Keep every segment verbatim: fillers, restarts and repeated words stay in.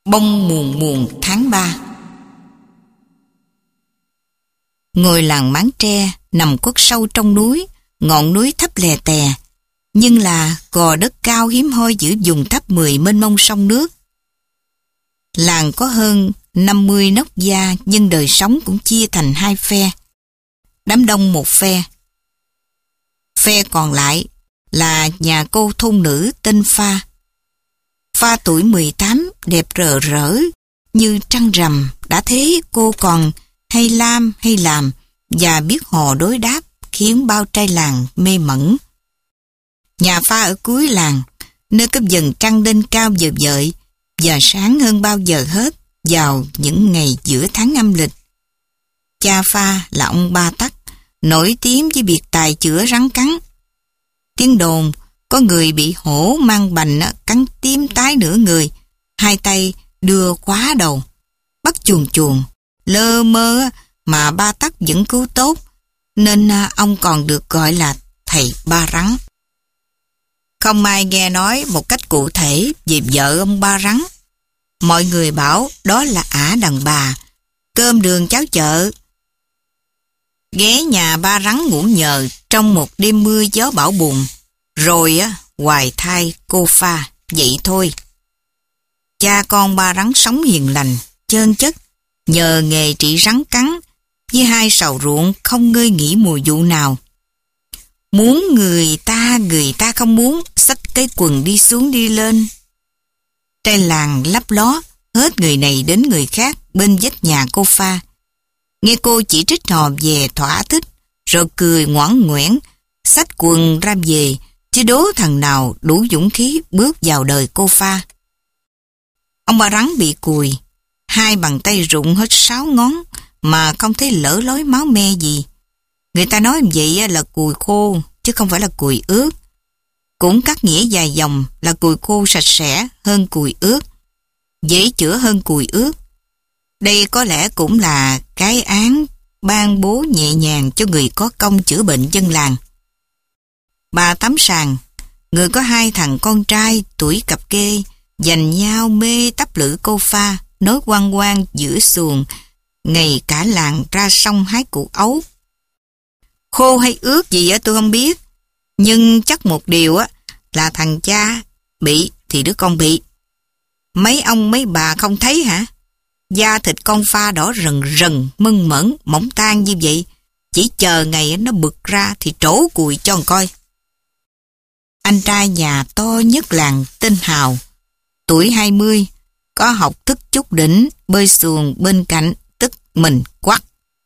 Bông muồn muồn tháng ba. Ngôi làng Máng Tre nằm khuất sâu trong núi, ngọn núi thấp lè tè, nhưng là gò đất cao hiếm hoi giữa vùng thấp mười mênh mông sông nước. Làng có hơn năm mươi nóc gia, nhưng đời sống cũng chia thành hai phe. Đám đông một phe. Phe còn lại là nhà cô thôn nữ tên Pha. Pha tuổi mười tám, đẹp rờ rỡ như trăng rằm, đã thế cô còn hay lam hay làm và biết hò đối đáp, khiến bao trai làng mê mẩn. Nhà Pha ở cuối làng, nơi có vầng trăng lên cao vời vợi và sáng hơn bao giờ hết vào những ngày giữa tháng âm lịch. Cha Pha là ông Ba Tắc, nổi tiếng với việc tài chữa rắn cắn. Tiếng đồn có người bị hổ mang bành cắn tím tái nửa người, hai tay đưa khóa đầu, bắt chuồn chuồn, lơ mơ mà Ba Tắc vẫn cứu tốt, nên ông còn được gọi là thầy Ba Rắn. Không ai nghe nói một cách cụ thể về vợ ông Ba Rắn. Mọi người bảo đó là ả đàn bà, cơm đường cháo chợ. Ghé nhà Ba Rắn ngủ nhờ trong một đêm mưa gió bão bùng, rồi á hoài thai cô Pha, vậy thôi. Cha con Ba Rắn sống hiền lành, chơn chất, nhờ nghề trị rắn cắn, với hai sào ruộng không ngơi nghỉ mùa vụ nào. Muốn người ta, người ta không muốn, xách cái quần đi xuống đi lên. Trai làng lấp ló, hết người này đến người khác bên vách nhà cô Pha. Nghe cô chỉ trích hò về thỏa thích, rồi cười ngoãn ngoẻn, xách quần ra về, chứ đố thằng nào đủ dũng khí bước vào đời cô Pha. Ông Ba Rắn bị cùi, hai bàn tay rụng hết sáu ngón mà không thấy lỡ lối máu me gì. Người ta nói vậy là cùi khô, chứ không phải là cùi ướt. Cũng cắt nghĩa dài dòng là cùi khô sạch sẽ hơn cùi ướt, dễ chữa hơn cùi ướt. Đây có lẽ cũng là cái án ban bố nhẹ nhàng cho người có công chữa bệnh dân làng. Bà Tám Sàng, người có hai thằng con trai tuổi cặp kê, giành nhau mê tắp lử cô Pha, nối quăng quang giữa xuồng, ngày cả làng ra sông hái củ ấu. Khô hay ướt gì á tôi không biết, nhưng chắc một điều á là thằng cha bị thì đứa con bị. Mấy ông mấy bà không thấy hả? Da thịt con Pha đỏ rần rần, mưng mởn, mỏng tan như vậy, chỉ chờ ngày nó bực ra thì trổ cùi cho coi. Anh trai nhà to nhất làng tên Hào, tuổi hai mươi, có học thức chút đỉnh, bơi xuồng bên cạnh, tức mình quắc.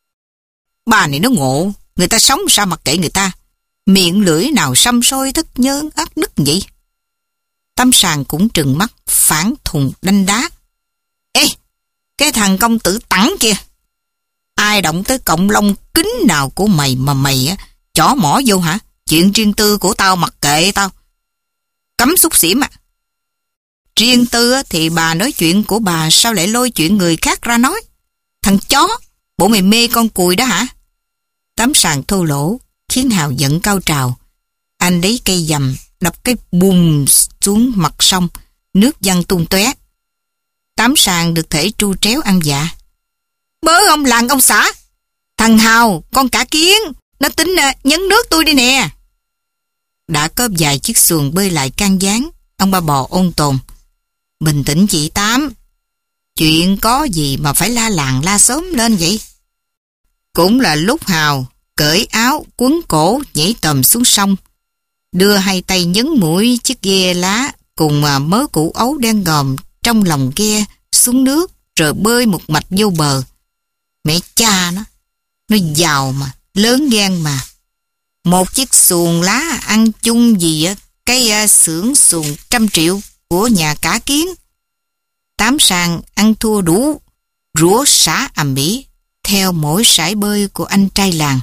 Bà này nó ngộ, người ta sống sao mặc kệ người ta, miệng lưỡi nào xăm sôi thất nhơn ác nứt vậy. Tám Sàng cũng trừng mắt, phản thùng đanh đá. Ê, cái thằng công tử Tẳng kia, ai động tới cọng lông kính nào của mày mà mày á chỏ mỏ vô hả? Chuyện riêng tư của tao mặc kệ tao. Cấm xúc xỉm à. Riêng tư thì bà nói chuyện của bà, sao lại lôi chuyện người khác ra nói? Thằng chó, bộ mày mê con cùi đó hả? Tám Sàng thô lỗ, khiến Hào giận cao trào. Anh lấy cây dầm đập cái bùm xuống mặt sông, nước văng tung tóe. Tám Sàng được thể tru tréo ăn dạ. Bớ ông làng ông xã, thằng Hào con cả kiến, nó tính uh, nhấn nước tôi đi nè. Đã có vài chiếc xuồng bơi lại can gián, ông Ba Bò ôn tồn. Bình tĩnh chị Tám, chuyện có gì mà phải la làng la xóm lên vậy? Cũng là lúc Hào cởi áo quấn cổ nhảy tầm xuống sông, đưa hai tay nhấn mũi chiếc ghe lá cùng mớ củ ấu đen ngòm trong lòng ghe xuống nước, rồi bơi một mạch vô bờ. Mẹ cha nó, nó giàu mà, lớn gan mà. Một chiếc xuồng lá ăn chung gì á, cái uh, xưởng xuồng trăm triệu của nhà cả kiến. Tám Sàng ăn thua đủ, rủa xả ầm ĩ theo mỗi sải bơi của anh trai làng.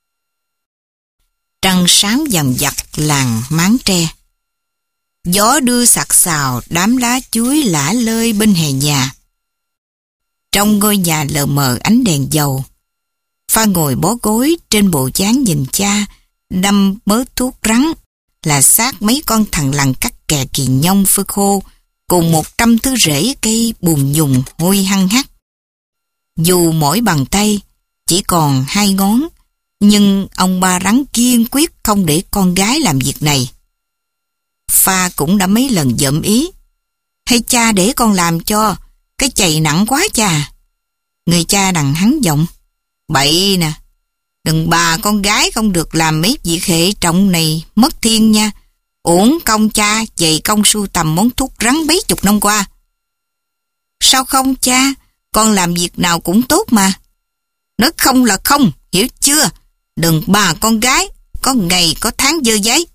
Trăng sáng dằn vặt làng Máng Tre. Gió đưa sạc sào đám lá chuối lả lơi bên hè nhà. Trong ngôi nhà lờ mờ ánh đèn dầu, Pha ngồi bó gối trên bộ dáng nhìn cha, đâm mớ thuốc rắn, là xác mấy con thằng lằn cắt kè kỳ nhông phơi khô, cùng một trăm thứ rễ cây bùn nhùng hôi hăng hắc. Dù mỗi bàn tay chỉ còn hai ngón, nhưng ông Ba Rắn kiên quyết không để con gái làm việc này. Pha cũng đã mấy lần dậm ý. Hay cha để con làm cho, cái chày nặng quá cha. Người cha đằng hắn giọng. Bậy nè, đừng bà con gái không được làm mấy việc hệ trọng này mất thiên nha. Uổng công cha dày công sưu tầm món thuốc rắn mấy chục năm qua. Sao không cha, con làm việc nào cũng tốt mà. Nói không là không, hiểu chưa? Đừng bà con gái, có ngày có tháng dơ giấy.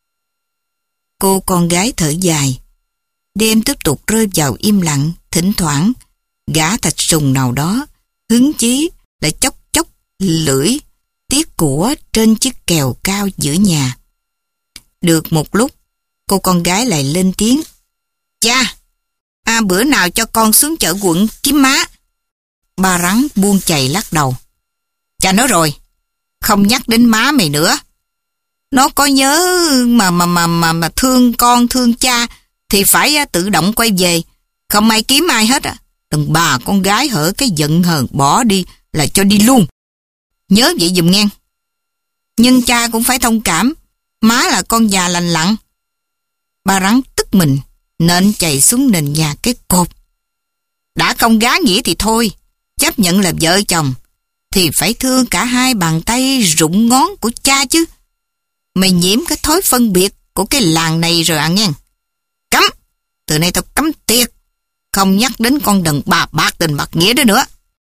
Cô con gái thở dài. Đêm tiếp tục rơi vào im lặng, thỉnh thoảng gã thạch sùng nào đó hứng chí lại chốc chốc lưỡi tiếc của trên chiếc kèo cao giữa nhà. Được một lúc, cô con gái lại lên tiếng. Cha, à, bữa nào cho con xuống chợ quận kiếm má. Ba Rắn buông chày lắc đầu. Cha nói rồi, không nhắc đến má mày nữa. Nó có nhớ mà mà mà mà, mà thương con thương cha thì phải tự động quay về, không ai kiếm ai hết á. Đừng bà con gái hở cái giận hờn bỏ đi là cho đi luôn. Nhớ vậy dùm nghe. Nhưng cha cũng phải thông cảm, má là con già lành lặn. Ba Rắn tức mình nên chạy xuống nền nhà cái cột. Đã không gá nghĩa thì thôi, chấp nhận là vợ chồng thì phải thương cả hai bàn tay rụng ngón của cha chứ. Mày nhiễm cái thói phân biệt của cái làng này rồi à nghe. Cấm, từ nay tao cấm tiệt, không nhắc đến con đần bà bạc tình bạc nghĩa đó nữa.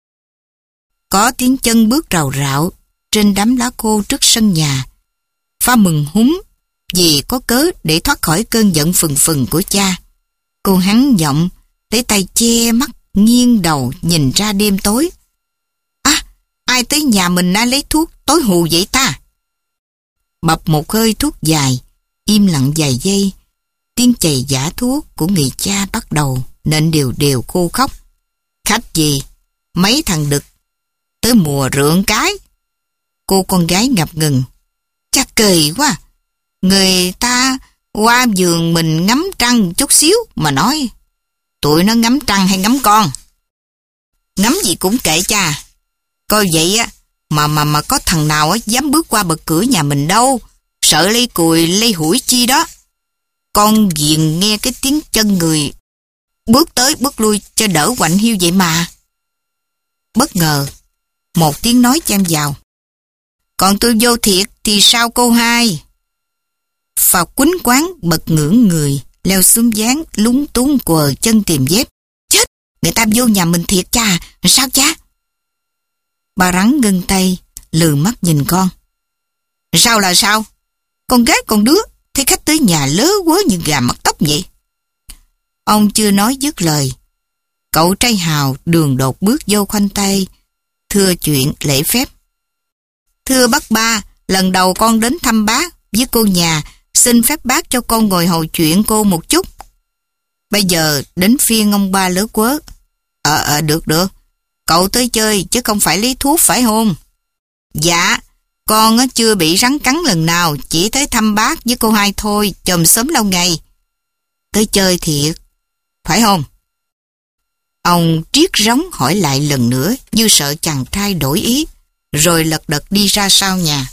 Có tiếng chân bước rào rạo trên đám lá khô trước sân nhà. Pha mừng húm vì có cớ để thoát khỏi cơn giận phừng phừng của cha. Cô hắn giọng, lấy tay che mắt, nghiêng đầu nhìn ra đêm tối. À, ai tới nhà mình đã lấy thuốc tối hù vậy ta? Bập một hơi thuốc dài, im lặng vài giây. Tiếng chày giả thuốc của người cha bắt đầu nên đều đều khô khóc. Khách gì? Mấy thằng đực tới mùa rượn cái. Cô con gái ngập ngừng. Chắc kỳ quá. Người ta qua giường mình ngắm trăng chút xíu mà nói. Tụi nó ngắm trăng hay ngắm con? Ngắm gì cũng kệ cha. Coi vậy á mà mà mà có thằng nào á dám bước qua bậc cửa nhà mình đâu. Sợ lây cùi lây hủi chi đó. Con ghiền nghe cái tiếng chân người bước tới bước lui cho đỡ quạnh hiu vậy mà. Bất ngờ một tiếng nói chen vào. Còn tôi vô thiệt thì sao cô hai? Phà quýnh quán bật ngưỡng người, leo xuống gián lúng túng quờ chân tìm dép. Chết, người ta vô nhà mình thiệt cha, sao cha? Bà Rắn ngưng tay, lừ mắt nhìn con. Sao là sao? Con gái con đứa, thấy khách tới nhà lớ quớ như gà mắc tóc vậy. Ông chưa nói dứt lời. Cậu trai Hào đường đột bước vô khoanh tay, thưa chuyện lễ phép. Thưa bác Ba, lần đầu con đến thăm bác với cô nhà, xin phép bác cho con ngồi hầu chuyện cô một chút. Bây giờ đến phiên ông Ba lớ quớ. Ờ, ờ, được, được. Cậu tới chơi chứ không phải lấy thuốc phải không? Dạ, con chưa bị rắn cắn lần nào, chỉ tới thăm bác với cô hai thôi, chòm sớm lâu ngày. Tới chơi thiệt, phải không? Ông triết rống hỏi lại lần nữa như sợ chàng trai đổi ý, rồi lật đật đi ra sau nhà.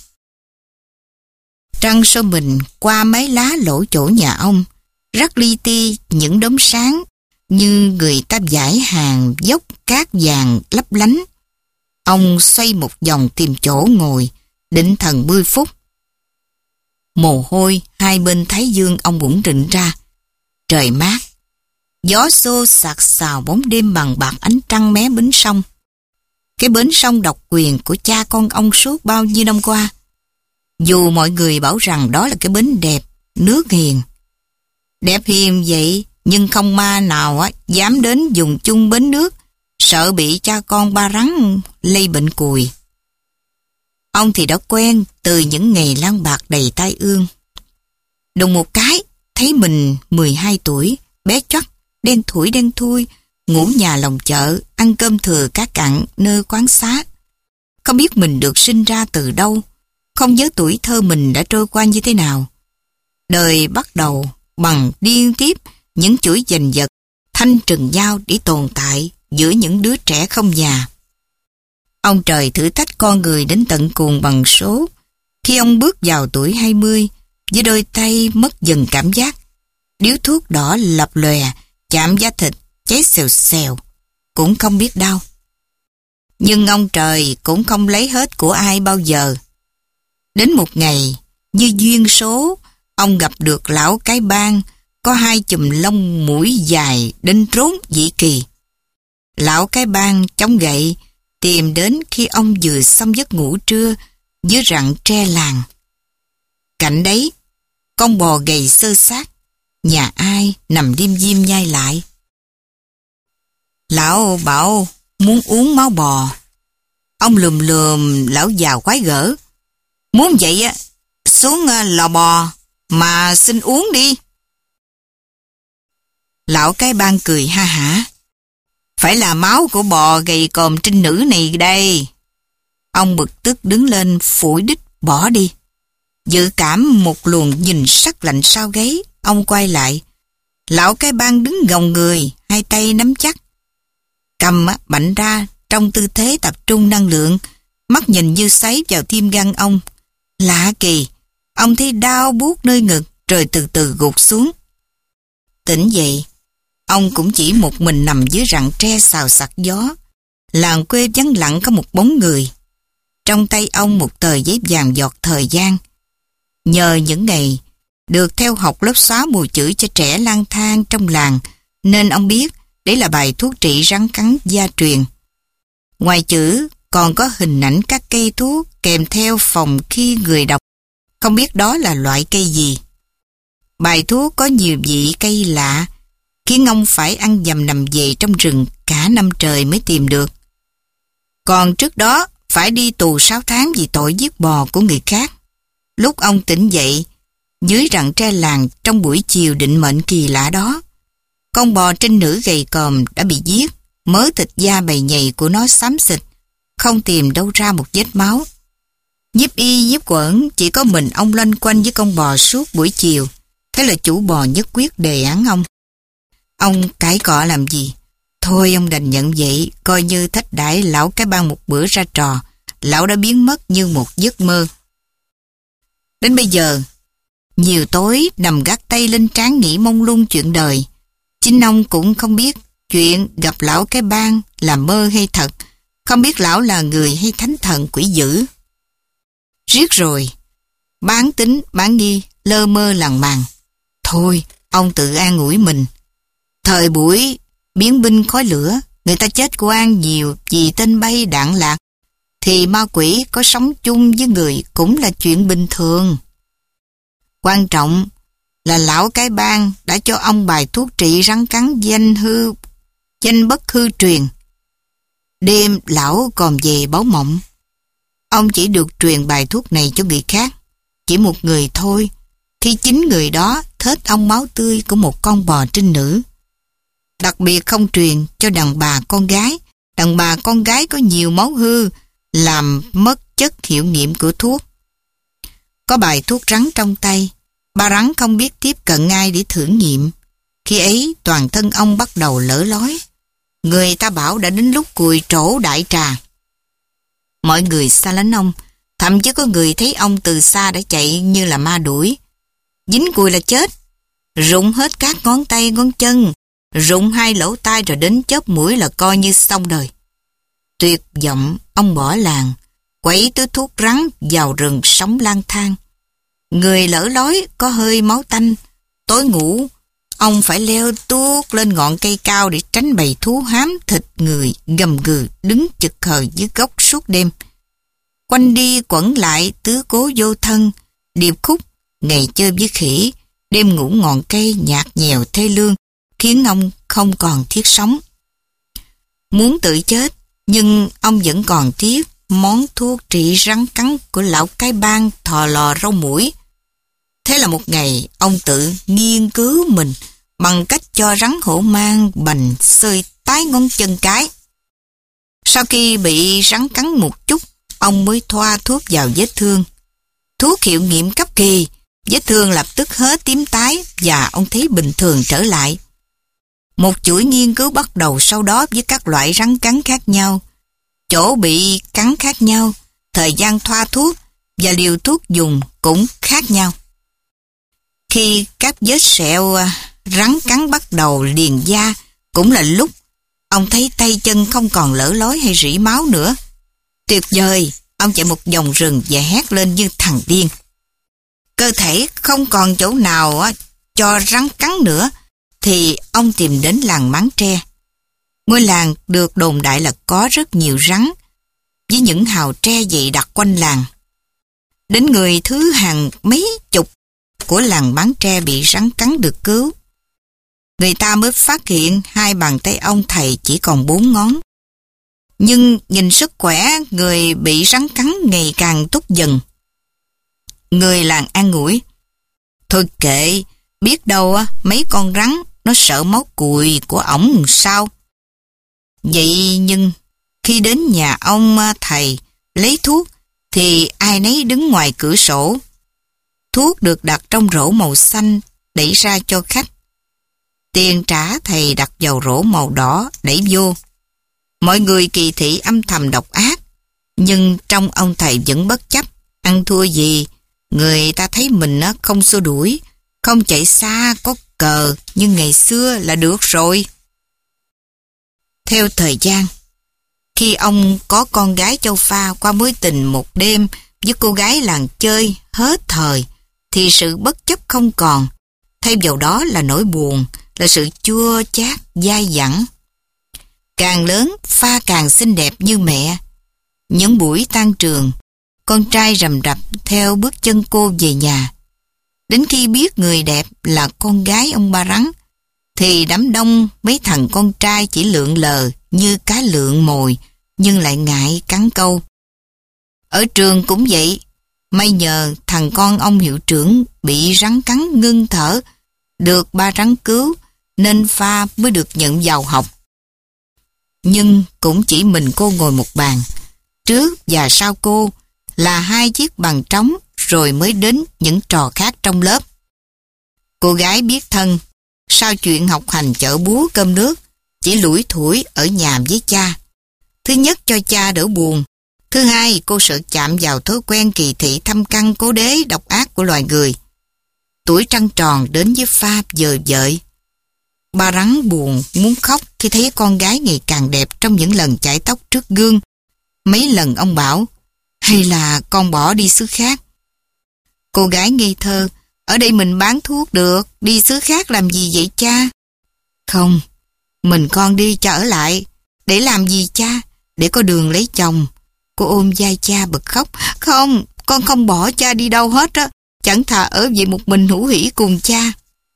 Trăng soi mình qua mấy lá lỗ chỗ nhà ông, rắc li ti những đốm sáng như người ta dải hàng dốc cát vàng lấp lánh. Ông xoay một vòng tìm chỗ ngồi, định thần mười phút. Mồ hôi hai bên thái dương ông bụng rịn ra. Trời mát, gió xô sạc xào bóng đêm bằng bạc ánh trăng mé bến sông. Cái bến sông độc quyền của cha con ông suốt bao nhiêu năm qua. Dù mọi người bảo rằng đó là cái bến đẹp, nước hiền. Đẹp hiền vậy, nhưng không ma nào á dám đến dùng chung bến nước, sợ bị cha con Ba Rắn lây bệnh cùi. Ông thì đã quen từ những ngày lang bạc đầy tai ương. Đùng một cái, thấy mình mười hai tuổi, bé choắt, đen thủi đen thui, ngủ nhà lòng chợ, ăn cơm thừa cá cặn nơi quán xá. Không biết mình được sinh ra từ đâu, không nhớ tuổi thơ mình đã trôi qua như thế nào. Đời bắt đầu bằng điên tiếp những chuỗi giành giật, thanh trừng nhau để tồn tại giữa những đứa trẻ không nhà. Ông trời thử thách con người đến tận cùng bằng số. Khi ông bước vào tuổi hai mươi, với đôi tay mất dần cảm giác, điếu thuốc đỏ lập lòe, chạm da thịt, cháy xèo xèo, cũng không biết đau. Nhưng ông trời cũng không lấy hết của ai bao giờ. Đến một ngày, như duyên số, ông gặp được lão cái bang, có hai chùm lông mũi dài đến trốn dị kỳ. Lão cái bang chống gậy, tìm đến khi ông vừa xong giấc ngủ trưa dưới rặng tre làng. Cạnh đấy, con bò gầy xơ xác, nhà ai nằm liêm diêm nhai lại. Lão bảo muốn uống máu bò. Ông lườm lườm lão già quái gở. Muốn vậy á, xuống lò bò mà xin uống đi. Lão cái bang cười ha hả. Phải là máu của bò gầy còm trinh nữ này đây. Ông bực tức đứng lên phủi đít bỏ đi. Dự cảm một luồng nhìn sắc lạnh sau gáy, ông quay lại. Lão cái bang đứng gồng người, hai tay nắm chắc. Cầm bạnh ra trong tư thế tập trung năng lượng, mắt nhìn như xoáy vào tim gan ông. Lạ kỳ, ông thấy đau buốt nơi ngực rồi từ từ gục xuống. Tỉnh dậy, ông cũng chỉ một mình nằm dưới rặng tre xào xạc gió. Làng quê vắng lặng có một bóng người. Trong tay ông một tờ giấy vàng giọt thời gian. Nhờ những ngày được theo học lớp xóa mù chữ cho trẻ lang thang trong làng, nên ông biết đấy là bài thuốc trị rắn cắn gia truyền. Ngoài chữ còn có hình ảnh các cây thuốc kèm theo phòng khi người đọc không biết đó là loại cây gì. Bài thuốc có nhiều vị cây lạ, khiến ông phải ăn dầm nằm về trong rừng cả năm trời mới tìm được. Còn trước đó phải đi tù sáu tháng vì tội giết bò của người khác. Lúc ông tỉnh dậy, dưới rặng tre làng trong buổi chiều định mệnh kỳ lạ đó, con bò trinh nữ gầy còm đã bị giết, mớ thịt da bầy nhầy của nó xám xịt, không tìm đâu ra một vết máu. Nhiếp y nhiếp quẩn chỉ có mình ông loanh quanh với con bò suốt buổi chiều. Thế là chủ bò nhất quyết đề án ông. Ông cãi cọ làm gì? Thôi ông đành nhận vậy, coi như thách đãi lão cái bang một bữa ra trò. Lão đã biến mất như một giấc mơ. Đến bây giờ, nhiều tối nằm gác tay lên trán nghĩ mông lung chuyện đời. Chính ông cũng không biết chuyện gặp lão cái bang là mơ hay thật, không biết lão là người hay thánh thần quỷ dữ. Riết rồi, bán tính, bán nghi, lơ mơ lằng màng. Thôi, ông tự an ủi mình. Thời buổi biến binh khói lửa, người ta chết oan nhiều vì tên bay đạn lạc, thì ma quỷ có sống chung với người cũng là chuyện bình thường. Quan trọng là lão cái bang đã cho ông bài thuốc trị rắn cắn danh hư, danh bất hư truyền. Đêm lão còn về báo mộng. Ông chỉ được truyền bài thuốc này cho người khác, chỉ một người thôi, khi chính người đó thết ông máu tươi của một con bò trinh nữ. Đặc biệt không truyền cho đàn bà con gái. Đàn bà con gái có nhiều máu hư, làm mất chất hiệu nghiệm của thuốc. Có bài thuốc rắn trong tay, bà rắn không biết tiếp cận ai để thử nghiệm. Khi ấy toàn thân ông bắt đầu lở lói. Người ta bảo đã đến lúc cùi trổ đại trà. Mọi người xa lánh ông, thậm chí có người thấy ông từ xa đã chạy như là ma đuổi. Dính cùi là chết, rụng hết các ngón tay ngón chân, rụng hai lỗ tai rồi đến chớp mũi là coi như xong đời. Tuyệt vọng, ông bỏ làng, quẩy túi thuốc rắn vào rừng sống lang thang. Người lỡ lói có hơi máu tanh, tối ngủ, ông phải leo tuốt lên ngọn cây cao để tránh bầy thú hám thịt người gầm gừ đứng chực khờ dưới gốc suốt đêm. Quanh đi quẩn lại tứ cố vô thân, điệp khúc, ngày chơi với khỉ, đêm ngủ ngọn cây nhạt nhèo thê lương, khiến ông không còn thiết sống. Muốn tự chết, nhưng ông vẫn còn tiếc món thuốc trị rắn cắn của lão cái bang thò lò rau mũi. Thế là một ngày, ông tự nghiên cứu mình bằng cách cho rắn hổ mang bành xơi tái ngón chân cái. Sau khi bị rắn cắn một chút, ông mới thoa thuốc vào vết thương. Thuốc hiệu nghiệm cấp kỳ, Vết thương lập tức hết tím tái và ông thấy bình thường trở lại. Một chuỗi nghiên cứu bắt đầu sau đó với các loại rắn cắn khác nhau, chỗ bị cắn khác nhau, thời gian thoa thuốc và liều thuốc dùng cũng khác nhau. Khi các vết sẹo rắn cắn bắt đầu liền da cũng là lúc ông thấy tay chân không còn lở lối hay rỉ máu nữa. Tuyệt vời, ông chạy một vòng rừng và hét lên như thằng điên. Cơ thể không còn chỗ nào cho rắn cắn nữa thì ông tìm đến làng Mán Tre. Ngôi làng được đồn đại là có rất nhiều rắn, với những hào tre dày đặc quanh làng. Đến người thứ hàng mấy chục của làng Mán Tre bị rắn cắn được cứu. Người ta mới phát hiện hai bàn tay ông thầy chỉ còn bốn ngón. Nhưng nhìn sức khỏe người bị rắn cắn ngày càng tốt dần. Người làng an ủi: thôi kệ, biết đâu mấy con rắn nó sợ máu cùi của ổng sao. Vậy nhưng khi đến nhà ông thầy lấy thuốc thì ai nấy đứng ngoài cửa sổ. Thuốc được đặt trong rổ màu xanh đẩy ra cho khách. Tiền trả thầy đặt vào rổ màu đỏ đẩy vô. Mọi người kỳ thị âm thầm độc ác, nhưng trong ông thầy vẫn bất chấp. Ăn thua gì, người ta thấy mình không xua đuổi, không chạy xa có cờ như ngày xưa là được rồi. Theo thời gian, khi ông có con gái châu Pha qua mối tình một đêm với cô gái làng chơi hết thời, thì sự bất chấp không còn. Thay vào đó là nỗi buồn, là sự chua chát, dai dẳng. Càng lớn, Pha càng xinh đẹp như mẹ. Những buổi tan trường, con trai rầm rập theo bước chân cô về nhà. Đến khi biết người đẹp là con gái ông Ba Rắn, thì đám đông mấy thằng con trai chỉ lượn lờ như cá lượn mồi, nhưng lại ngại cắn câu. Ở trường cũng vậy, may nhờ thằng con ông hiệu trưởng bị rắn cắn ngưng thở, được Ba Rắn cứu, nên Pha mới được nhận vào học. Nhưng cũng chỉ mình cô ngồi một bàn, trước và sau cô là hai chiếc bàn trống, rồi mới đến những trò khác trong lớp. Cô gái biết thân, sau chuyện học hành chợ búa cơm nước, chỉ lủi thủi ở nhà với cha. Thứ nhất cho cha đỡ buồn, thứ hai cô sợ chạm vào thói quen kỳ thị thâm căn cố đế độc ác của loài người. Tuổi trăng tròn đến với Pha dời dợi. Ba Rắn buồn muốn khóc khi thấy con gái ngày càng đẹp trong những lần chải tóc trước gương. Mấy lần ông bảo, hay là con bỏ đi xứ khác. Cô gái ngây thơ, ở đây mình bán thuốc được, đi xứ khác làm gì vậy cha? Không, mình con đi cho ở lại. Để làm gì cha? Để có đường lấy chồng. Cô ôm vai cha bật khóc. Không, con không bỏ cha đi đâu hết á. Chẳng thà ở vậy một mình hữu hỉ cùng cha.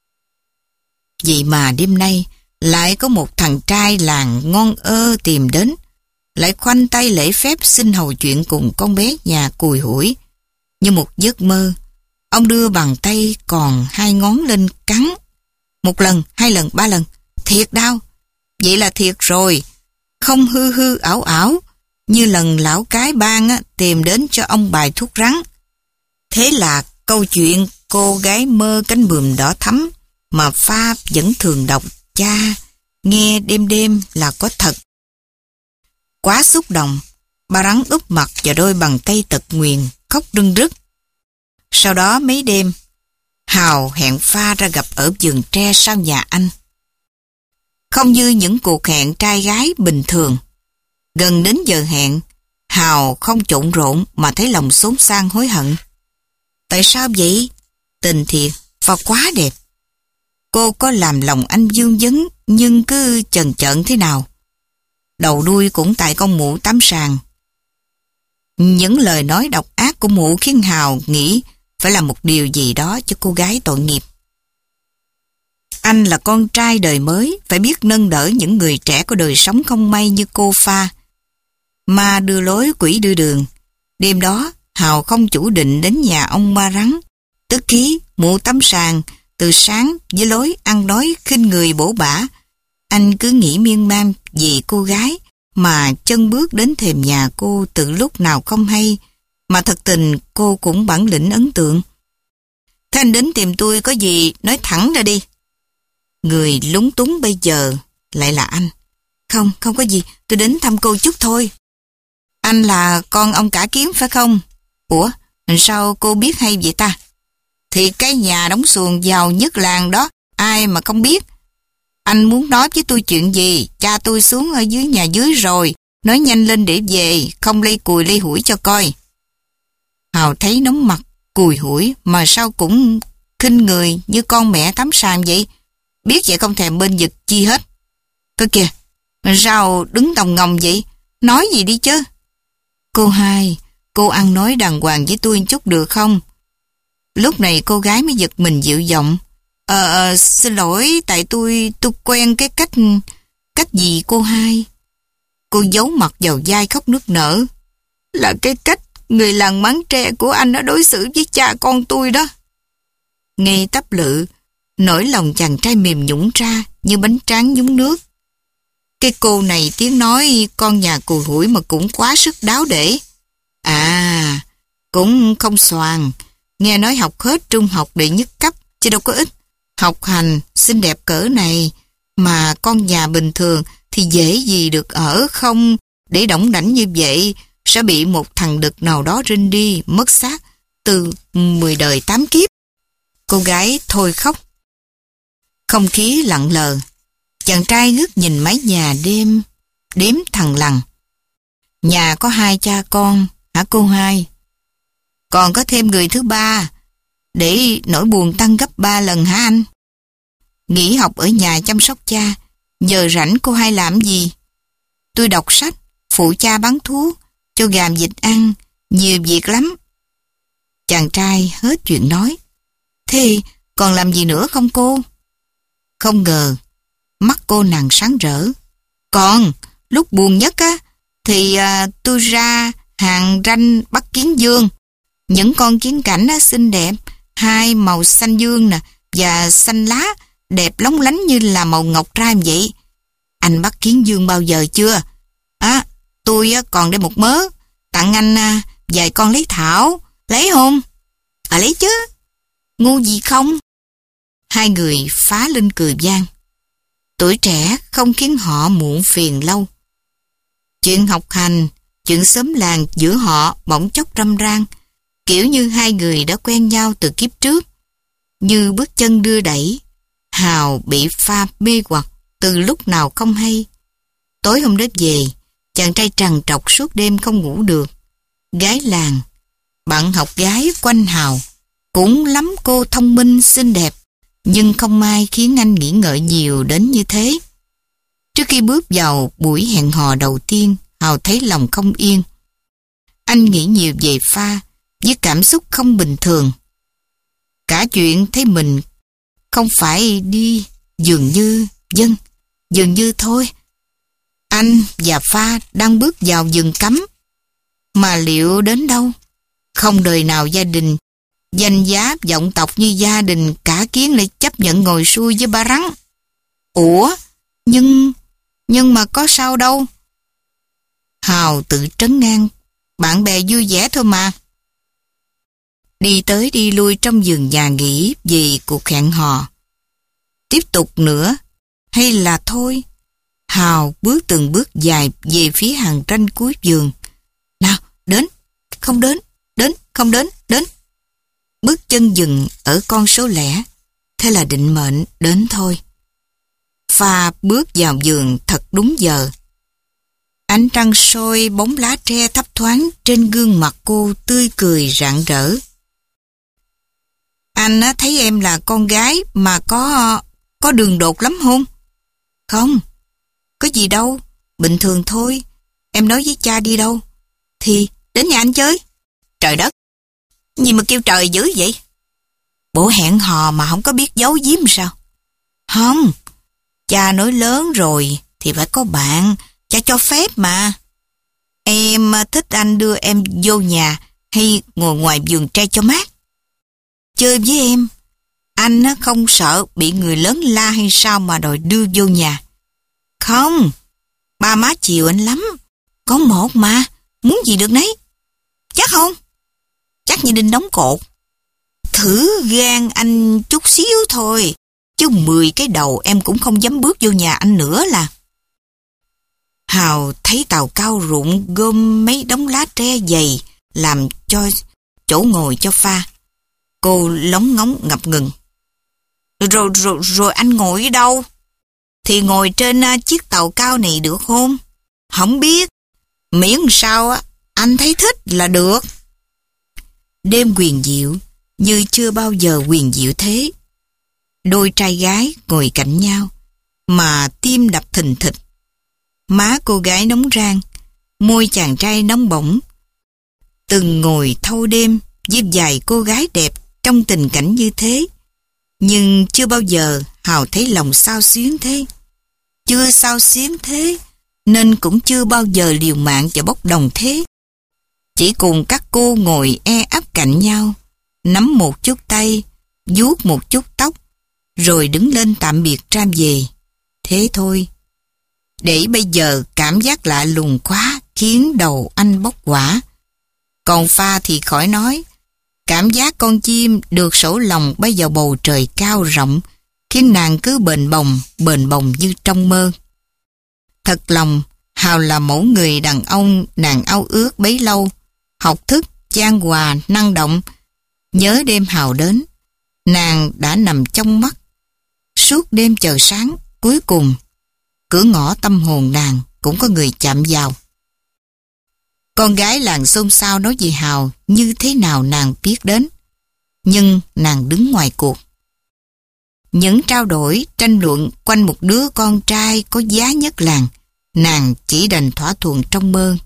Vậy mà đêm nay lại có một thằng trai làng ngon ơ tìm đến, lại khoanh tay lễ phép xin hầu chuyện cùng con bé nhà cùi hủi. Như một giấc mơ, ông đưa bàn tay còn hai ngón lên cắn. Một lần, hai lần, ba lần. Thiệt đau. Vậy là thiệt rồi. Không hư hư ảo ảo như lần lão cái ban á, tìm đến cho ông bài thuốc rắn. Thế là câu chuyện cô gái mơ cánh buồm đỏ thắm mà Pha vẫn thường đọc cha nghe đêm đêm là có thật. Quá xúc động, Ba Rắn úp mặt vào đôi bàn tay tật nguyền, khóc rưng rức. Sau đó mấy đêm, Hào hẹn Pha ra gặp ở vườn tre sau nhà anh. Không như những cuộc hẹn trai gái bình thường. Gần đến giờ hẹn, Hào không trộn rộn mà thấy lòng xốn xang hối hận. Tại sao vậy? Tình thiệt và quá đẹp. Cô có làm lòng anh vương vấn, nhưng cứ chần chợn thế nào. Đầu đuôi cũng tại con mụ tám sàn. Những lời nói độc ác của mụ khiến Hào nghĩ phải là một điều gì đó cho cô gái tội nghiệp. Anh là con trai đời mới, phải biết nâng đỡ những người trẻ có đời sống không may như cô Pha. Ma đưa lối quỷ đưa đường. Đêm đó, Hào không chủ định đến nhà ông Ba Rắn. Tức khí, mụ tắm sàn, từ sáng với lối ăn nói khinh người bổ bả. Anh cứ nghĩ miên man vì cô gái mà chân bước đến thềm nhà cô từ lúc nào không hay, mà thật tình cô cũng bản lĩnh ấn tượng. Thế anh đến tìm tôi có gì nói thẳng ra đi. Người lúng túng bây giờ lại là anh. Không, không có gì, tôi đến thăm cô chút thôi. Anh là con ông cả Kiến phải không? Ủa, sao cô biết hay vậy ta? Thì cái nhà đóng xuồng giàu nhất làng đó, ai mà không biết. Anh muốn nói với tôi chuyện gì? Cha tôi xuống ở dưới nhà dưới rồi, nói nhanh lên để về, không lây cùi lây hủi cho coi. Hào thấy nóng mặt, cùi hủi mà sao cũng khinh người như con mẹ tắm sàm vậy. Biết vậy không thèm bên vực chi hết. Cơ kìa, sao đứng tòng ngồng vậy? Nói gì đi chứ? Cô hai, cô ăn nói đàng hoàng với tôi chút được không? Lúc này cô gái mới giật mình dịu giọng. Ờ, ờ xin lỗi, tại tôi, tôi quen cái cách, cách gì cô hai? Cô giấu mặt vào vai khóc nức nở. Là cái cách người làng Máng Tre của anh nó đối xử với cha con tôi đó. Nghe tấp lự, nỗi lòng chàng trai mềm nhũn ra như bánh tráng nhúng nước. Cái cô này tiếng nói con nhà cùi hủi mà cũng quá sức đáo để. À, cũng không xoàng. Nghe nói học hết trung học đệ nhất cấp, chứ đâu có ít. Học hành, xinh đẹp cỡ này, mà con nhà bình thường thì dễ gì được ở không, để đỏng đảnh như vậy, sẽ bị một thằng đực nào đó rinh đi, mất xác, từ mười đời tám kiếp. Cô gái thôi khóc. Không khí lặng lờ, chàng trai ngước nhìn mái nhà đêm, đếm thằng lằn. Nhà có hai cha con, hả cô hai? Còn có thêm người thứ ba, để nỗi buồn tăng gấp ba lần hả anh? Nghỉ học ở nhà chăm sóc cha, giờ rảnh cô hai làm gì? Tôi đọc sách, phụ cha bán thuốc, cho gà vịt ăn, nhiều việc lắm. Chàng trai hết chuyện nói. Thế còn làm gì nữa không cô? Không ngờ, mắt cô nàng sáng rỡ. Còn, lúc buồn nhất á, thì à, tôi ra hàng ranh bắt kiến dương. Những con kiến cảnh á, xinh đẹp, hai màu xanh dương nè và xanh lá, đẹp lóng lánh như là màu ngọc trai vậy. Anh bắt kiến dương bao giờ chưa? À, tôi á, còn đây một mớ, tặng anh à, vài con lấy thảo, lấy không? À lấy chứ, ngu gì không? Hai người phá lên cười vang. Tuổi trẻ không khiến họ muộn phiền lâu. Chuyện học hành, chuyện xóm làng giữa họ bỗng chốc râm ran, kiểu như hai người đã quen nhau từ kiếp trước. Như bước chân đưa đẩy, Hào bị pha mê hoặc từ lúc nào không hay. Tối hôm đó về, chàng trai trằn trọc suốt đêm không ngủ được. Gái làng, bạn học gái quanh Hào, cũng lắm cô thông minh xinh đẹp, nhưng không ai khiến anh nghĩ ngợi nhiều đến như thế. Trước khi bước vào buổi hẹn hò đầu tiên, Hào thấy lòng không yên. Anh nghĩ nhiều về pha, với cảm xúc không bình thường. Cả chuyện thấy mình không phải đi, dường như, dân, dường như thôi. Anh và pha đang bước vào rừng cấm. Mà liệu đến đâu? Không đời nào gia đình, danh giá vọng tộc như gia đình cả Kiến lại chấp nhận ngồi xuôi với ba rắn. Ủa, nhưng, nhưng mà có sao đâu. Hào tự trấn ngang, bạn bè vui vẻ thôi mà. Đi tới đi lui trong vườn nhà nghỉ vì cuộc hẹn hò. Tiếp tục nữa, hay là thôi? Hào bước từng bước dài về phía hàng ranh cuối vườn. Nào, đến, không đến, đến, không đến, đến. Bước chân dừng ở con số lẻ, thế là định mệnh đến thôi. Pha bước vào vườn thật đúng giờ. Ánh trăng soi bóng lá tre thấp thoáng trên gương mặt cô tươi cười rạng rỡ. Anh thấy em là con gái mà có có đường đột lắm không? Không, có gì đâu, bình thường thôi. Em nói với cha đi đâu? Thì đến nhà anh chơi. Trời đất, gì mà kêu trời dữ vậy? Bộ hẹn hò mà không có biết giấu giếm sao? Không, cha nói lớn rồi thì phải có bạn, cha cho phép mà. Em thích anh đưa em vô nhà hay ngồi ngoài vườn tre cho mát? Chơi với em, anh không sợ bị người lớn la hay sao mà đòi đưa vô nhà? Không, ba má chiều anh lắm, có một mà, muốn gì được nấy. Chắc không? Chắc như đinh đóng cột. thử gan anh chút xíu thôi, chứ mười cái đầu em cũng không dám bước vô nhà anh nữa là. Hào thấy tàu cao rụng gom mấy đống lá tre dày làm cho chỗ ngồi cho pha. Cô lóng ngóng ngập ngừng. Rồi, rồi, rồi anh ngồi ở đâu? Thì ngồi trên uh, chiếc tàu cao này được không? Không biết. Miễn sao á, anh thấy thích là được. Đêm huyền diệu như chưa bao giờ huyền diệu thế. Đôi trai gái ngồi cạnh nhau mà tim đập thình thịch. Má cô gái nóng rang, môi chàng trai nóng bỏng. Từng ngồi thâu đêm với vài cô gái đẹp trong tình cảnh như thế. Nhưng chưa bao giờ Hào thấy lòng xao xuyến thế. Chưa xao xuyến thế, nên cũng chưa bao giờ liều mạng và bốc đồng thế. Chỉ cùng các cô ngồi e ấp cạnh nhau, nắm một chút tay, vuốt một chút tóc, rồi đứng lên tạm biệt ra về. Thế thôi. Để bây giờ cảm giác lạ lùng quá khiến đầu anh bốc hỏa. Còn pha thì khỏi nói. Cảm giác con chim được sổ lòng bay vào bầu trời cao rộng khiến nàng cứ bềnh bồng, bềnh bồng như trong mơ. Thật lòng, Hào là mẫu người đàn ông nàng ao ước bấy lâu, học thức, chan hòa, năng động. Nhớ đêm Hào đến, nàng đã nằm trong mắt. Suốt đêm chờ sáng, cuối cùng, cửa ngõ tâm hồn nàng cũng có người chạm vào. Con gái làng xôn xao nói về Hào như thế nào nàng biết đến, nhưng nàng đứng ngoài cuộc. Những trao đổi, tranh luận quanh một đứa con trai có giá nhất làng, nàng chỉ đành thỏa thuận trong mơ.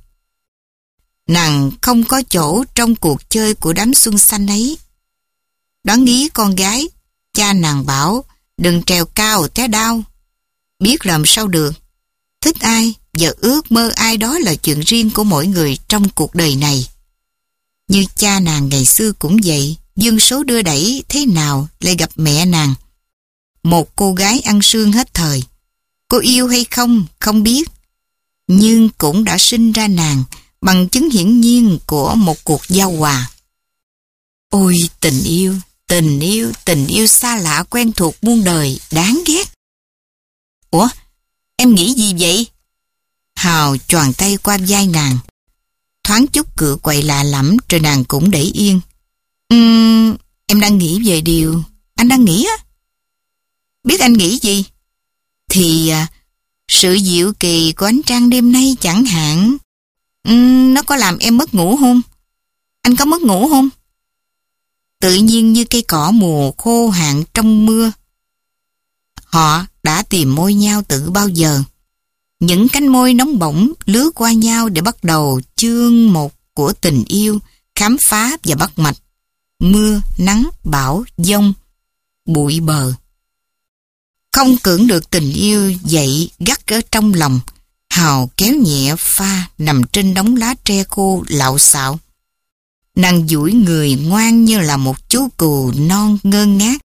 Nàng không có chỗ trong cuộc chơi của đám xuân xanh ấy. Đoán nghĩ con gái, cha nàng bảo đừng trèo cao té đau. Biết làm sao được. Thích ai và ước mơ ai đó là chuyện riêng của mỗi người trong cuộc đời này. Như cha nàng ngày xưa cũng vậy, duyên số đưa đẩy thế nào lại gặp mẹ nàng. Một cô gái ăn sương hết thời. Cô yêu hay không, không biết. Nhưng cũng đã sinh ra nàng bằng chứng hiển nhiên của một cuộc giao hòa. Ôi tình yêu, tình yêu, tình yêu xa lạ quen thuộc muôn đời, đáng ghét. Ủa, em nghĩ gì vậy? Hào choàng tay qua vai nàng. Thoáng chút cựa quậy lạ lẫm rồi nàng cũng để yên. Uhm, em đang nghĩ về điều anh đang nghĩ á. Biết anh nghĩ gì? Thì à, sự diệu kỳ của ánh trăng đêm nay chẳng hạn. Uhm, nó có làm em mất ngủ không? Anh có mất ngủ không? Tự nhiên như cây cỏ mùa khô hạn trong mưa. Họ đã tìm môi nhau từ bao giờ. Những cánh môi nóng bỏng lướt qua nhau để bắt đầu chương một của tình yêu, khám phá và bắt mạch. Mưa, nắng, bão, giông, bụi bờ. Không cưỡng được tình yêu dậy gắt ở trong lòng, Hào kéo nhẹ pha nằm trên đống lá tre khô lạo xạo. Nàng duỗi người ngoan như là một chú cừu non ngơ ngác.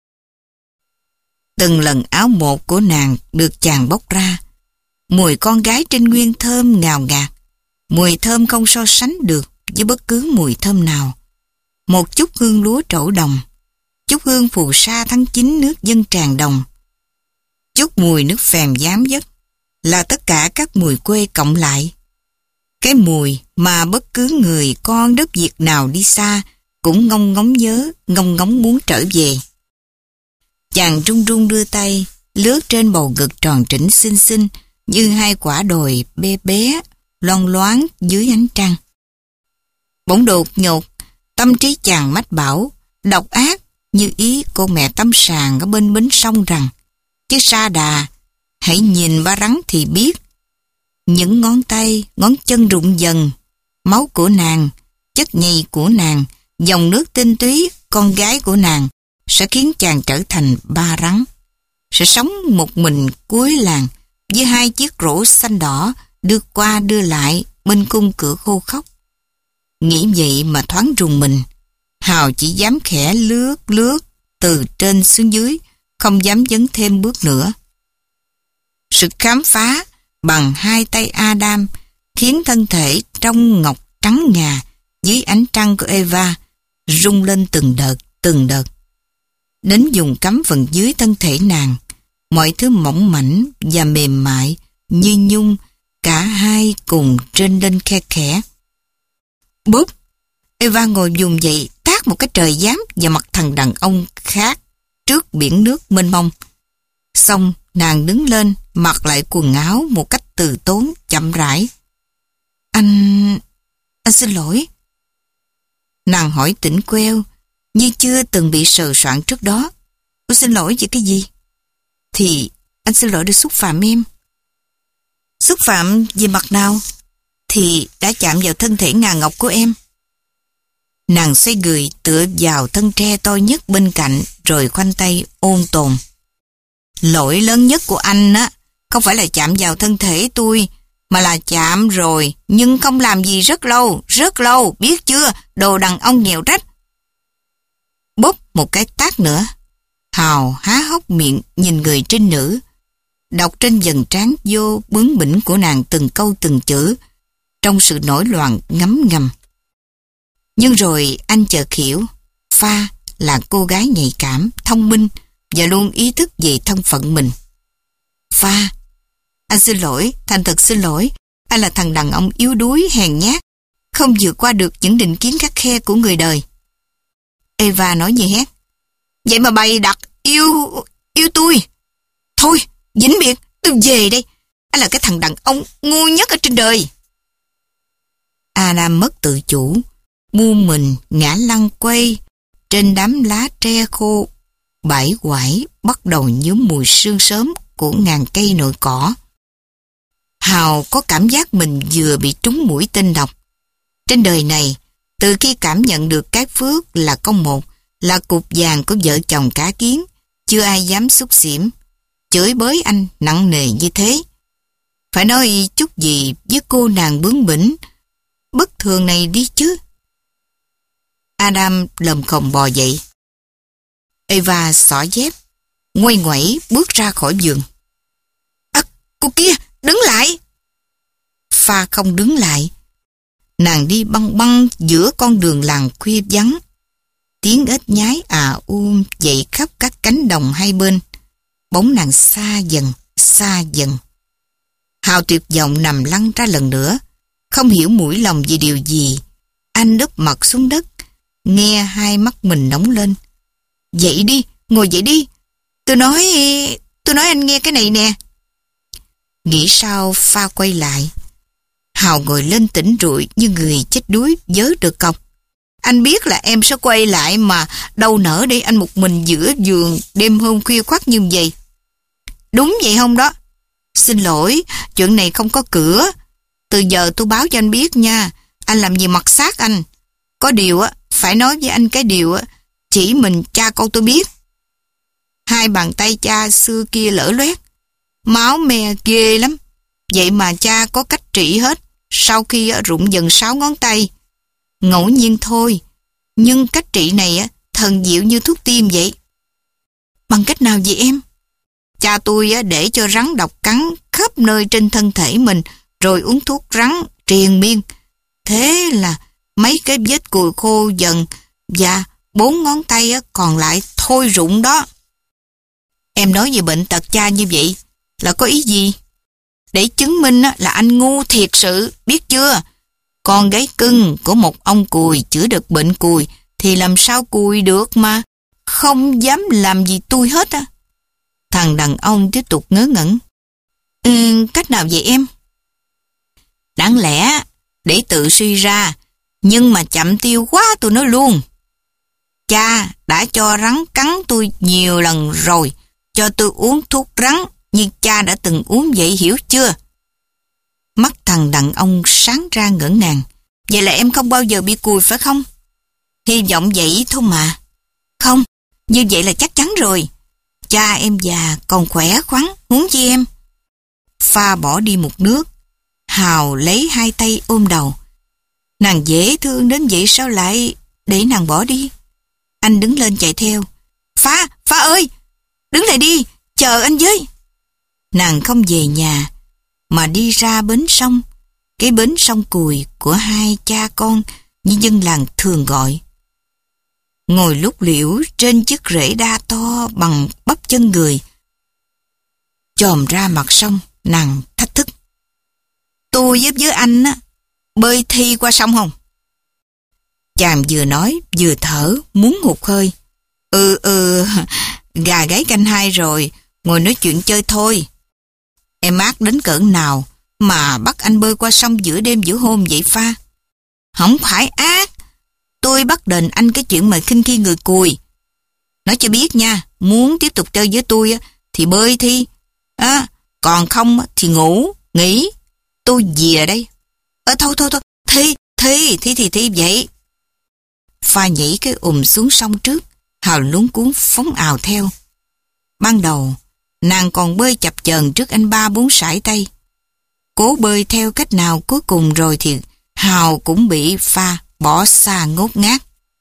Từng lần áo một của nàng được chàng bóc ra. Mùi con gái trên nguyên thơm ngào ngạt. Mùi thơm không so sánh được với bất cứ mùi thơm nào. Một chút hương lúa trổ đồng. Chút hương phù sa tháng chín nước dân tràn đồng. Chút mùi nước phèn giám giấc. Là tất cả các mùi quê cộng lại. Cái mùi mà bất cứ người con đất Việt nào đi xa cũng ngông ngóng nhớ, ngông ngóng muốn trở về. Chàng run run đưa tay, lướt trên bầu ngực tròn trĩnh xinh xinh như hai quả đồi bé bé, loang loáng dưới ánh trăng. Bỗng đột ngột, tâm trí chàng mách bảo, độc ác như ý cô mẹ Tâm Sàng ở bên bến sông rằng, chứ Sa Đà, hãy nhìn ba rắn thì biết. Những ngón tay, ngón chân rụng dần, máu của nàng, chất nhầy của nàng, dòng nước tinh túy, con gái của nàng sẽ khiến chàng trở thành ba rắn. Sẽ sống một mình cuối làng với hai chiếc rổ xanh đỏ đưa qua đưa lại bên cung cửa khô khốc. Nghĩ vậy mà thoáng rùng mình. Hào chỉ dám khẽ lướt lướt từ trên xuống dưới, không dám dấn thêm bước nữa. Sự khám phá bằng hai tay Adam khiến thân thể trong ngọc trắng ngà dưới ánh trăng của Eva rung lên từng đợt, từng đợt. đến dùng cắm phần dưới thân thể nàng. Mọi thứ mỏng mảnh và mềm mại như nhung, cả hai cùng trên lên khe khẽ. Bốp! Eva ngồi vùng dậy, tát một cái trời giám vào mặt thằng đàn ông khác trước biển nước mênh mông. Xong nàng đứng lên, mặc lại quần áo một cách từ tốn, chậm rãi. Anh... anh xin lỗi. Nàng hỏi tỉnh queo, như chưa từng bị sờ soạn trước đó. Tôi xin lỗi vì cái gì? Thì anh xin lỗi để xúc phạm em. Xúc phạm về mặt nào? Thì đã chạm vào thân thể ngà ngọc của em. Nàng xoay người tựa vào thân tre to nhất bên cạnh, rồi khoanh tay ôn tồn. Lỗi lớn nhất của anh á, không phải là chạm vào thân thể tôi, mà là chạm rồi, nhưng không làm gì rất lâu, rất lâu, biết chưa, đồ đàn ông nghèo rách. Bốp một cái tát nữa. Hào há hốc miệng nhìn người trinh nữ, đọc trên dần trán vô bướng bỉnh của nàng từng câu từng chữ, trong sự nổi loạn ngấm ngầm. Nhưng rồi anh chợt hiểu, Pha là cô gái nhạy cảm, thông minh và luôn ý thức về thân phận mình. Pha, anh xin lỗi, thành thật xin lỗi, anh là thằng đàn ông yếu đuối, hèn nhát, không vượt qua được những định kiến khắt khe của người đời. Eva nói như hét. Vậy mà bày đặt yêu, yêu tôi. Thôi, vĩnh biệt, tôi về đây. Anh là cái thằng đàn ông ngu nhất ở trên đời. Adam mất tự chủ, buông mình ngã lăn quay trên đám lá tre khô, bãi quải bắt đầu nhuốm mùi sương sớm của ngàn cây nội cỏ. Hào có cảm giác mình vừa bị trúng mũi tên độc. Trên đời này, từ khi cảm nhận được cái phước là con một, là cục vàng của vợ chồng cá kiến, chưa ai dám xúc xỉm, chửi bới anh nặng nề như thế. Phải nói chút gì với cô nàng bướng bỉnh, bất thường này đi chứ. Adam lầm khom bò dậy. Eva xỏ dép, ngoay ngoẩy bước ra khỏi giường. À, cô kia, đứng lại! Pha không đứng lại. Nàng đi băng băng giữa con đường làng khuya vắng. Tiếng ếch nhái à um dậy khắp các cánh đồng hai bên. Bóng nàng xa dần, xa dần. Hào tuyệt vọng nằm lăn ra lần nữa, không hiểu mũi lòng vì điều gì. Anh đúp mặt xuống đất, nghe hai mắt mình nóng lên. Dậy đi, ngồi dậy đi. Tôi nói, tôi nói anh nghe cái này nè. Nghĩ sao Pha quay lại. Hào ngồi lên tỉnh rụi như người chết đuối vớ được cọc. Anh biết là em sẽ quay lại mà đâu nỡ để anh một mình giữa giường đêm hôm khuya khoắt như vậy. Đúng vậy không đó? Xin lỗi, chuyện này không có cửa. Từ giờ tôi báo cho anh biết nha. Anh làm gì mặc xác anh. Có điều á, phải nói với anh cái điều á, chỉ mình cha con tôi biết. Hai bàn tay cha xưa kia lở loét, máu me ghê lắm. Vậy mà cha có cách trị hết. Sau khi á, rụng dần sáu ngón tay. Ngẫu nhiên thôi, nhưng cách trị này á, thần diệu như thuốc tiêm vậy. Bằng cách nào vậy em? Cha tôi á, để cho rắn độc cắn khắp nơi trên thân thể mình, rồi uống thuốc rắn triền miên. Thế là mấy cái vết cùi khô dần và bốn ngón tay á, còn lại thôi rụng đó. Em nói về bệnh tật cha như vậy là có ý gì? Để chứng minh á, là anh ngu thiệt sự, biết chưa? Con gái cưng của một ông cùi chữa được bệnh cùi thì làm sao cùi được mà không dám làm gì tôi hết á. Thằng đàn ông tiếp tục ngớ ngẩn. Ừ, cách nào vậy em? Đáng lẽ để tự suy ra, nhưng mà chậm tiêu quá tôi nói luôn. Cha đã cho rắn cắn tôi nhiều lần rồi, cho tôi uống thuốc rắn như cha đã từng uống vậy, hiểu chưa? Mắt thằng đàn ông sáng ra ngỡ ngàng. Vậy là em không bao giờ bị cùi phải không? Hy vọng vậy thôi mà. Không, như vậy là chắc chắn rồi. Cha em già còn khỏe khoắn, huống chi em. Pha bỏ đi một nước. Hào lấy hai tay ôm đầu. Nàng dễ thương đến vậy sao lại để nàng bỏ đi? Anh đứng lên chạy theo. Pha, Pha ơi, đứng lại đi, chờ anh với. Nàng không về nhà, mà đi ra bến sông, cái bến sông Cùi của hai cha con như dân làng thường gọi. ngồi lúc liễu trên chiếc rễ đa to bằng bắp chân người. Chồm ra mặt sông, nàng thách thức. Tôi giúp với anh á, bơi thi qua sông không? Chàng vừa nói vừa thở muốn hụt hơi. Ừ ừ, gà gáy canh hai rồi, ngồi nói chuyện chơi thôi. Em ác đến cỡ nào mà bắt anh bơi qua sông giữa đêm giữa hôm vậy Pha? Không phải ác, tôi bắt đền anh cái chuyện mà khinh khi người cùi. Nói cho biết nha, muốn tiếp tục chơi với tôi thì bơi thi, à, còn không thì ngủ, nghỉ. Tôi về đây. Ờ thôi thôi thôi, thi, thi, thi thì thi vậy. Pha nhảy cái ùm xuống sông trước, Hào luống cuống phóng ào theo. Ban đầu, nàng còn bơi chập chờn trước anh ba bốn sải tay. Cố bơi theo cách nào cuối cùng rồi thì Hào cũng bị Pha bỏ xa ngốt ngát.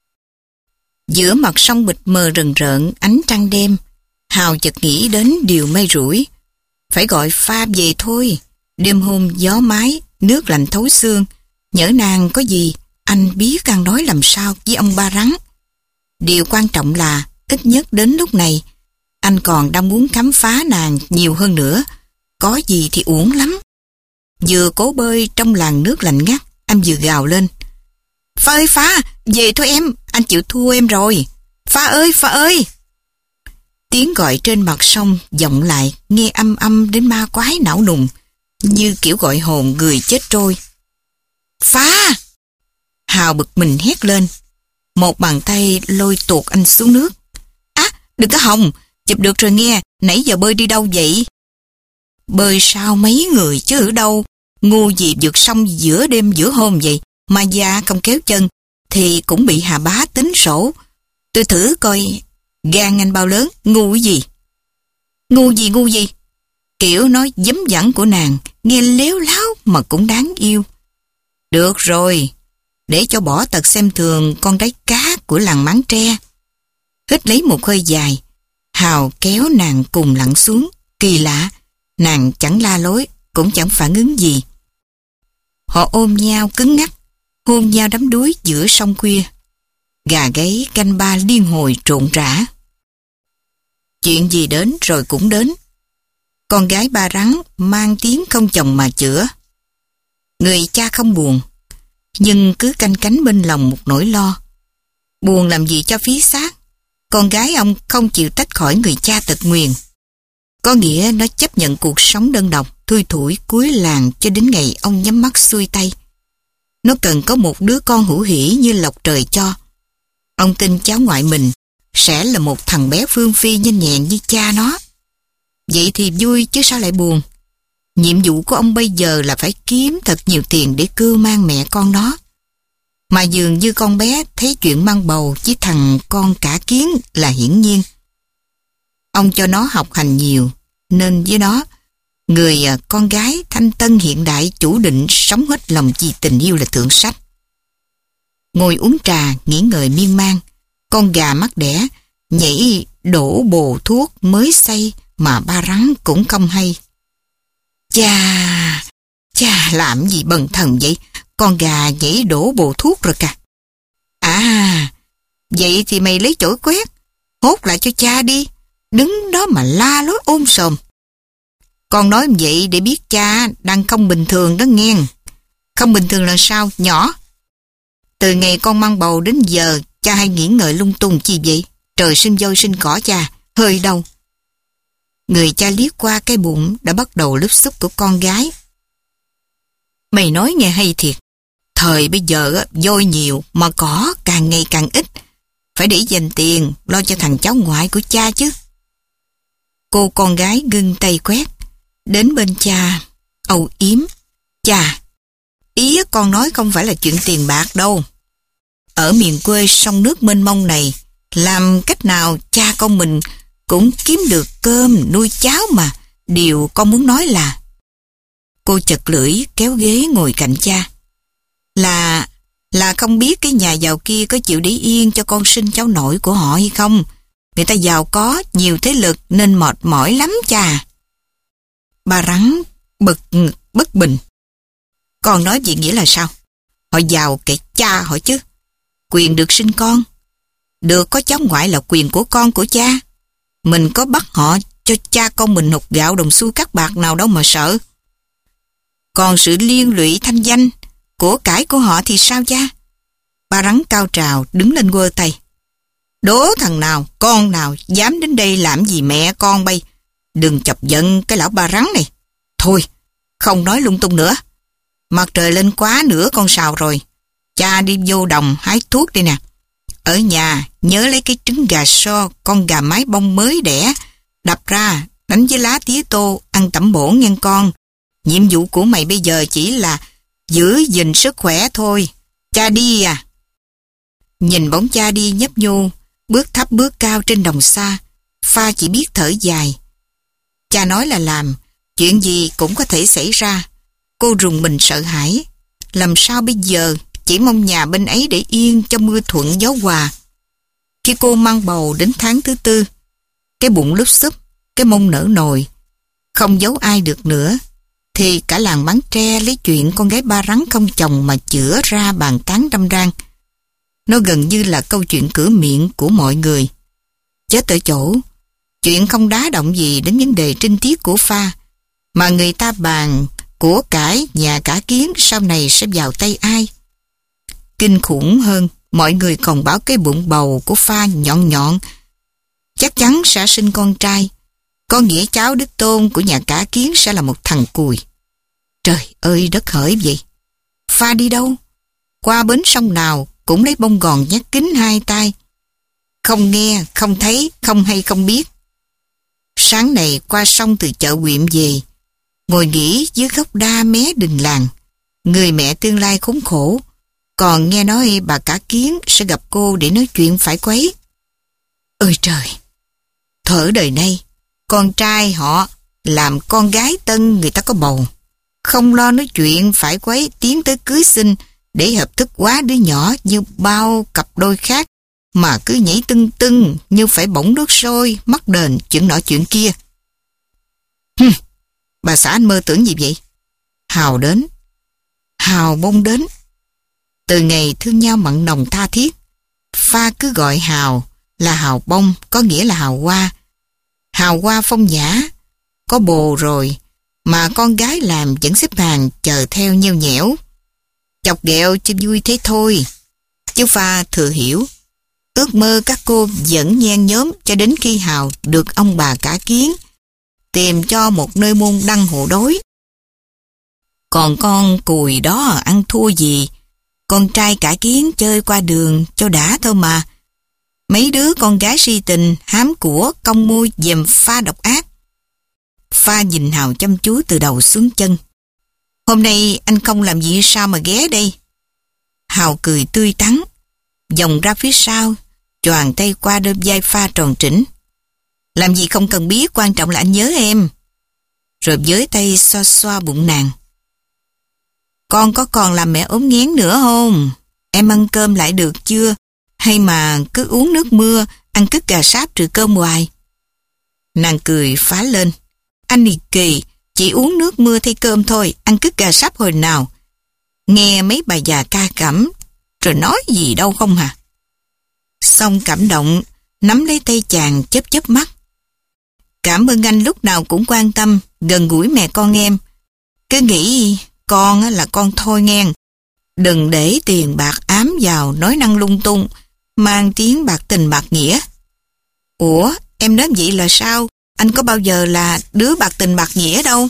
Giữa mặt sông bịt mờ rần rợn ánh trăng đêm, Hào chợt nghĩ đến điều may rủi. Phải gọi Pha về thôi. Đêm hôm gió mái, nước lạnh thấu xương. Nhỡ nàng có gì, anh biết ăn nói làm sao với ông ba rắn. Điều quan trọng là, ít nhất đến lúc này, anh còn đang muốn khám phá nàng nhiều hơn nữa. Có gì thì uổng lắm. Vừa cố bơi trong làn nước lạnh ngắt, anh vừa gào lên. Pha ơi Pha, về thôi em, anh chịu thua em rồi. Pha ơi, Pha ơi. Tiếng gọi trên mặt sông vọng lại, nghe âm âm đến ma quái não nùng, như kiểu gọi hồn người chết trôi. Pha! Hào bực mình hét lên. Một bàn tay lôi tuột anh xuống nước. Á, à, đừng có hòng, chụp được rồi nghe, nãy giờ bơi đi đâu vậy? Bơi sao mấy người chứ ở đâu, ngu gì vượt sông giữa đêm giữa hôm vậy, mà già không kéo chân, thì cũng bị Hà Bá tính sổ. Tôi thử coi, gan anh bao lớn, ngu cái gì? Ngu gì ngu gì? Kiểu nói dấm dẳng của nàng, nghe léo láo mà cũng đáng yêu. Được rồi, để cho bỏ tật xem thường con đáy cá của làng Máng Tre. Hít lấy một hơi dài, Hào kéo nàng cùng lặn xuống. Kỳ lạ, nàng chẳng la lối, cũng chẳng phản ứng gì. Họ ôm nhau cứng ngắc, hôn nhau đắm đuối giữa sông khuya. Gà gáy canh ba liên hồi trộn rã. Chuyện gì đến rồi cũng đến. Con gái ba rắn mang tiếng không chồng mà chữa. Người cha không buồn, nhưng cứ canh cánh bên lòng một nỗi lo. Buồn làm gì cho phí xác. Con gái ông không chịu tách khỏi người cha tật nguyền. Có nghĩa nó chấp nhận cuộc sống đơn độc, thui thủi cuối làng cho đến ngày ông nhắm mắt xuôi tay. Nó cần có một đứa con hữu hỷ như lộc trời cho. Ông tin cháu ngoại mình sẽ là một thằng bé phương phi nhanh nhẹn như cha nó. Vậy thì vui chứ sao lại buồn. Nhiệm vụ của ông bây giờ là phải kiếm thật nhiều tiền để cưu mang mẹ con nó. Mà dường như con bé thấy chuyện mang bầu với thằng con cả kiến là hiển nhiên. Ông cho nó học hành nhiều, nên với nó, người con gái thanh tân hiện đại chủ định sống hết lòng vì tình yêu là thượng sách. Ngồi uống trà, nghỉ ngơi miên man, con gà mắc đẻ nhảy đổ bồ thuốc mới xay mà ba rắn cũng không hay. Chà, chà làm gì bần thần vậy? Con gà nhảy đổ bồ thuốc rồi kìa. À, vậy thì mày lấy chổi quét, hốt lại cho cha đi. Đứng đó mà la lối ôm sòm. Con nói vậy để biết cha đang không bình thường đó nghe. Không bình thường là sao, nhỏ? Từ ngày con mang bầu đến giờ, cha hay nghĩ ngợi lung tung chi vậy? Trời sinh dôi sinh cỏ cha, hơi đâu. Người cha liếc qua cái bụng đã bắt đầu lúp xúp của con gái. Mày nói nghe hay thiệt. Thời bây giờ dôi nhiều mà cỏ càng ngày càng ít. Phải để dành tiền lo cho thằng cháu ngoại của cha chứ. Cô con gái ngưng tay quét, đến bên cha, âu yếm. Chà, ý con nói không phải là chuyện tiền bạc đâu. Ở miền quê sông nước mênh mông này, làm cách nào cha con mình cũng kiếm được cơm nuôi cháu mà. Điều con muốn nói là... Cô chật lưỡi kéo ghế ngồi cạnh cha. Là... là không biết cái nhà giàu kia có chịu để yên cho con sinh cháu nội của họ hay không. Người ta giàu có, nhiều thế lực nên mệt mỏi lắm cha. Bà rắn bực ngực bất bình. Con nói vậy nghĩa là sao? Họ giàu kệ cha họ chứ. Quyền được sinh con. Được có cháu ngoại là quyền của con của cha. Mình có bắt họ cho cha con mình hột gạo đồng xu cắt bạc nào đâu mà sợ. Còn sự liên lụy thanh danh, của cải của họ thì sao cha? Ba Rắn cao trào đứng lên quơ tay. Đố thằng nào, con nào dám đến đây làm gì mẹ con bay. Đừng chọc giận cái lão Ba Rắn này. Thôi, không nói lung tung nữa. Mặt trời lên quá nửa con sào rồi. Cha đi vô đồng hái thuốc đây nè. Ở nhà nhớ lấy cái trứng gà so, con gà mái bông mới đẻ, đập ra, đánh với lá tía tô, ăn tẩm bổ nghe con. Nhiệm vụ của mày bây giờ chỉ là giữ gìn sức khỏe thôi. Cha đi à. Nhìn bóng cha đi nhấp nhô, bước thấp bước cao trên đồng xa, Pha chỉ biết thở dài. Cha nói là làm, chuyện gì cũng có thể xảy ra. Cô rùng mình sợ hãi. Làm sao bây giờ? Chỉ mong nhà bên ấy để yên cho mưa thuận gió hòa. Khi cô mang bầu đến tháng thứ tư, cái bụng lúp xúp, cái mông nở nồi, không giấu ai được nữa, thì cả làng Bán Tre lấy chuyện con gái Ba Rắn không chồng mà chữa ra bàn tán đâm rang. Nó gần như là câu chuyện cửa miệng của mọi người. Chết ở chỗ, chuyện không đá động gì đến vấn đề trinh tiết của Pha, mà người ta bàn của cải nhà cả Kiến sau này sẽ vào tay ai. Kinh khủng hơn, mọi người còn bảo cái bụng bầu của Pha nhọn nhọn, chắc chắn sẽ sinh con trai. Có nghĩa cháu đích tôn của nhà cả Kiến sẽ là một thằng cùi. Trời ơi đất hỡi vậy. Pha đi đâu? Qua bến sông nào cũng lấy bông gòn nhét kín hai tay. Không nghe, không thấy, không hay không biết. Sáng này qua sông từ chợ huyện về, ngồi nghỉ dưới gốc đa mé đình làng. Người mẹ tương lai khốn khổ, còn nghe nói bà cả Kiến sẽ gặp cô để nói chuyện phải quấy. Ôi trời! Thở đời nay, con trai họ làm con gái tân người ta có bầu, không lo nói chuyện phải quấy tiến tới cưới xin để hợp thức hóa đứa nhỏ như bao cặp đôi khác, mà cứ nhảy tưng tưng như phải bỗng nước sôi, mắc đền chuyện nọ chuyện kia. Hừm, bà xã anh mơ tưởng gì vậy? Hào đến, Hào bông đến. Từ ngày thương nhau mặn nồng tha thiết, Pha cứ gọi Hào là Hào bông, có nghĩa là hào hoa. Hào hoa phong nhã, có bồ rồi, mà con gái làm vẫn xếp hàng chờ theo nheo nhẽo. Chọc ghẹo cho vui thế thôi. Chứ Pha thừa hiểu, ước mơ các cô vẫn nhen nhóm cho đến khi Hào được ông bà cả Kiến tìm cho một nơi môn đăng hộ đối. Còn con cùi đó ăn thua gì, con trai cả Kiến chơi qua đường cho đã thôi mà. Mấy đứa con gái si tình, hám của, cong môi dèm Pha độc ác. Pha nhìn Hào chăm chú từ đầu xuống chân. Hôm nay anh không làm gì sao mà ghé đây? Hào cười tươi tắn, vòng ra phía sau, choàng tay qua đôi vai Pha tròn trĩnh. Làm gì không cần biết, quan trọng là anh nhớ em. Rồi với tay xoa xoa bụng nàng. Con có còn làm mẹ ốm nghén nữa không? Em ăn cơm lại được chưa? Hay mà cứ uống nước mưa, ăn cứt gà sáp trừ cơm hoài? Nàng cười phá lên. Anh thì kỳ, chỉ uống nước mưa thay cơm thôi, ăn cứt gà sáp hồi nào? Nghe mấy bà già ca cẩm, rồi nói gì đâu không hả? Xong cảm động, nắm lấy tay chàng chớp chớp mắt. Cảm ơn anh lúc nào cũng quan tâm, gần gũi mẹ con em. Cứ nghĩ con là con thôi nghe. Đừng để tiền bạc ám vào nói năng lung tung, mang tiếng bạc tình bạc nghĩa. Ủa, em nói vậy là sao? Anh có bao giờ là đứa bạc tình bạc nghĩa đâu.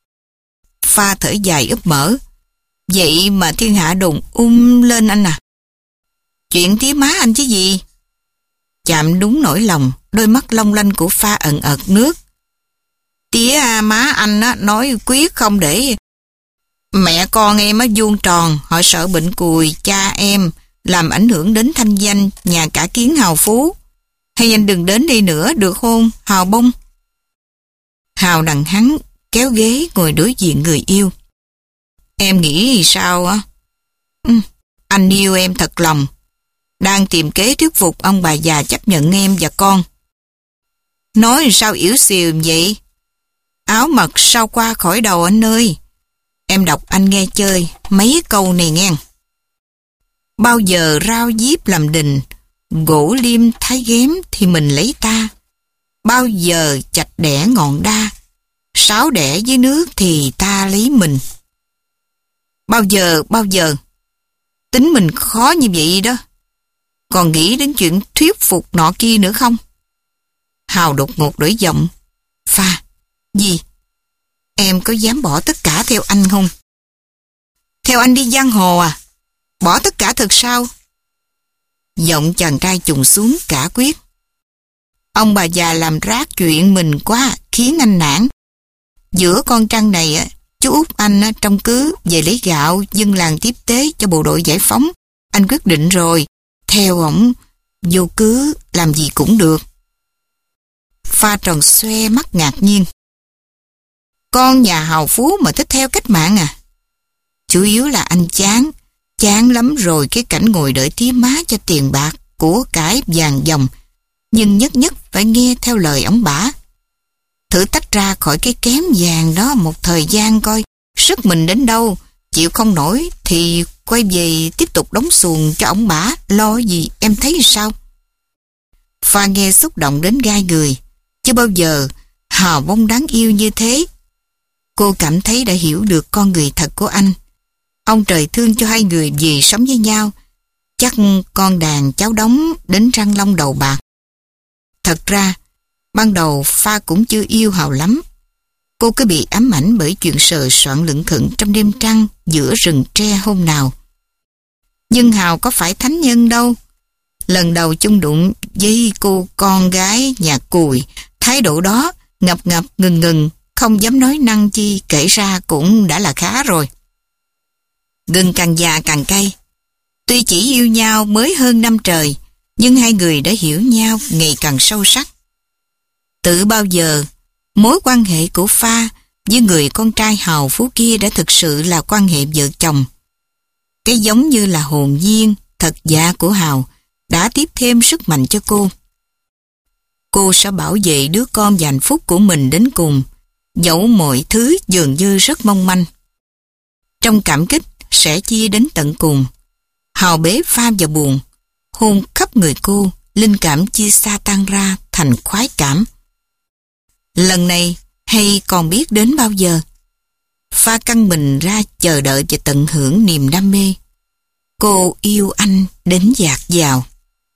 Pha thở dài úp mở. Vậy mà thiên hạ đồn um lên anh à. Chuyện tía má anh chứ gì. Chạm đúng nỗi lòng, đôi mắt long lanh của Pha ẩn ợt nước. Tía má anh á, nói quyết không để mẹ con em á vuông tròn, họ sợ bệnh cùi cha em làm ảnh hưởng đến thanh danh nhà cả Kiến hào phú. Hay anh đừng đến đây nữa được không, Hào bông? Hào đằng hắn kéo ghế ngồi đối diện người yêu. Em nghĩ sao á? Ừ, anh yêu em thật lòng, đang tìm kế thuyết phục ông bà già chấp nhận em và con. Nói sao yếu xìu vậy? Áo mật sao qua khỏi đầu anh ơi. Em đọc anh nghe chơi mấy câu này nghe. Bao giờ rao diếp làm đình, gỗ liêm thái ghém thì mình lấy ta. Bao giờ chạch đẻ ngọn đa, sáo đẻ dưới nước thì ta lấy mình. Bao giờ, bao giờ, tính mình khó như vậy đó. Còn nghĩ đến chuyện thuyết phục nọ kia nữa không? Hào đột ngột đổi giọng. Pha, gì? Em có dám bỏ tất cả theo anh không? Theo anh đi giang hồ à? Bỏ tất cả thật sao? Giọng chàng trai trùng xuống cả quyết. Ông bà già làm rác chuyện mình quá, khiến anh nản. Giữa con trăng này, á, chú út anh á, trong cứ về lấy gạo dân làng tiếp tế cho bộ đội giải phóng. Anh quyết định rồi, theo ổng vô cứ làm gì cũng được. Pha tròn xoe mắt ngạc nhiên. Con nhà hào phú mà thích theo cách mạng à? Chủ yếu là anh chán, chán lắm rồi cái cảnh ngồi đợi tía má cho tiền bạc, của cải vàng dòng, nhưng nhất nhất phải nghe theo lời ổng bả. Thử tách ra khỏi cái kém vàng đó một thời gian coi, sức mình đến đâu, chịu không nổi thì quay về tiếp tục đóng xuồng cho ổng bả, lo gì em thấy sao? Pha nghe xúc động đến gai người, chứ bao giờ hào bông đáng yêu như thế. Cô cảm thấy đã hiểu được con người thật của anh. Ông trời thương cho hai người về sống với nhau. Chắc con đàn cháu đóng đến răng long đầu bạc. Thật ra, ban đầu Pha cũng chưa yêu Hào lắm. Cô cứ bị ám ảnh bởi chuyện sờ soạn lững khững trong đêm trăng giữa rừng tre hôm nào. Nhưng Hào có phải thánh nhân đâu. Lần đầu chung đụng với cô con gái nhà Cùi, thái độ đó ngập ngập ngừng ngừng, không dám nói năng chi, kể ra cũng đã là khá rồi. Gừng càng già càng cay. Tuy chỉ yêu nhau mới hơn năm trời, nhưng hai người đã hiểu nhau ngày càng sâu sắc. Từ bao giờ, mối quan hệ của Pha với người con trai hào phú kia đã thực sự là quan hệ vợ chồng. Cái giống như là hồn nhiên, thật dạ của Hào đã tiếp thêm sức mạnh cho cô. Cô sẽ bảo vệ đứa con và hạnh phúc của mình đến cùng, dẫu mọi thứ dường như rất mong manh. Trong cảm kích sẽ chia đến tận cùng. Hào bế Pha vào buồn, hôn khắp người cô, linh cảm chia xa tan ra thành khoái cảm. Lần này hay còn biết đến bao giờ? Pha căng mình ra chờ đợi và tận hưởng niềm đam mê. Cô yêu anh đến dạt dào.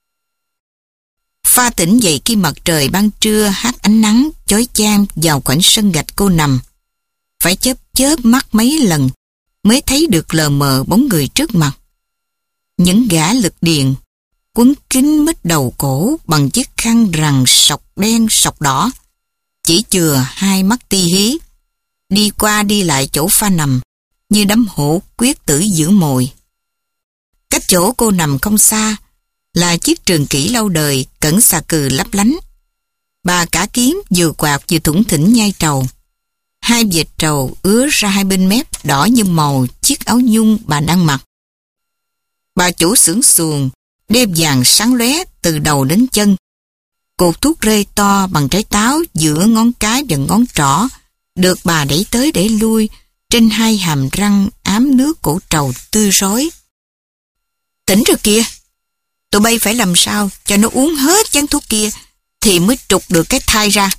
Pha tỉnh dậy khi mặt trời ban trưa hắt ánh nắng chói chang vào khoảnh sân gạch cô nằm. Phải chớp chớp mắt mấy lần mới thấy được lờ mờ bóng người trước mặt. Những gã lực điền quấn kín mít đầu cổ bằng chiếc khăn rằn sọc đen sọc đỏ, chỉ chừa hai mắt ti hí, đi qua đi lại chỗ Pha nằm như đám hổ quyết tử giữ mồi. Cách chỗ cô nằm không xa là chiếc trường kỷ lâu đời cẩn xà cừ lấp lánh. Bà cả kiếm vừa quạt vừa thủng thỉnh nhai trầu. Hai vệt trầu ứa ra hai bên mép đỏ như màu chiếc áo nhung bà đang mặc. Bà chủ xưởng xuồng đeo vàng sáng lóe từ đầu đến chân. Cột thuốc rê to bằng trái táo giữa ngón cái và ngón trỏ được bà đẩy tới đẩy lui trên hai hàm răng ám nước cổ trầu tươi rói. Tỉnh rồi kìa, tụi bay phải làm sao cho nó uống hết chén thuốc kia thì mới trục được cái thai ra.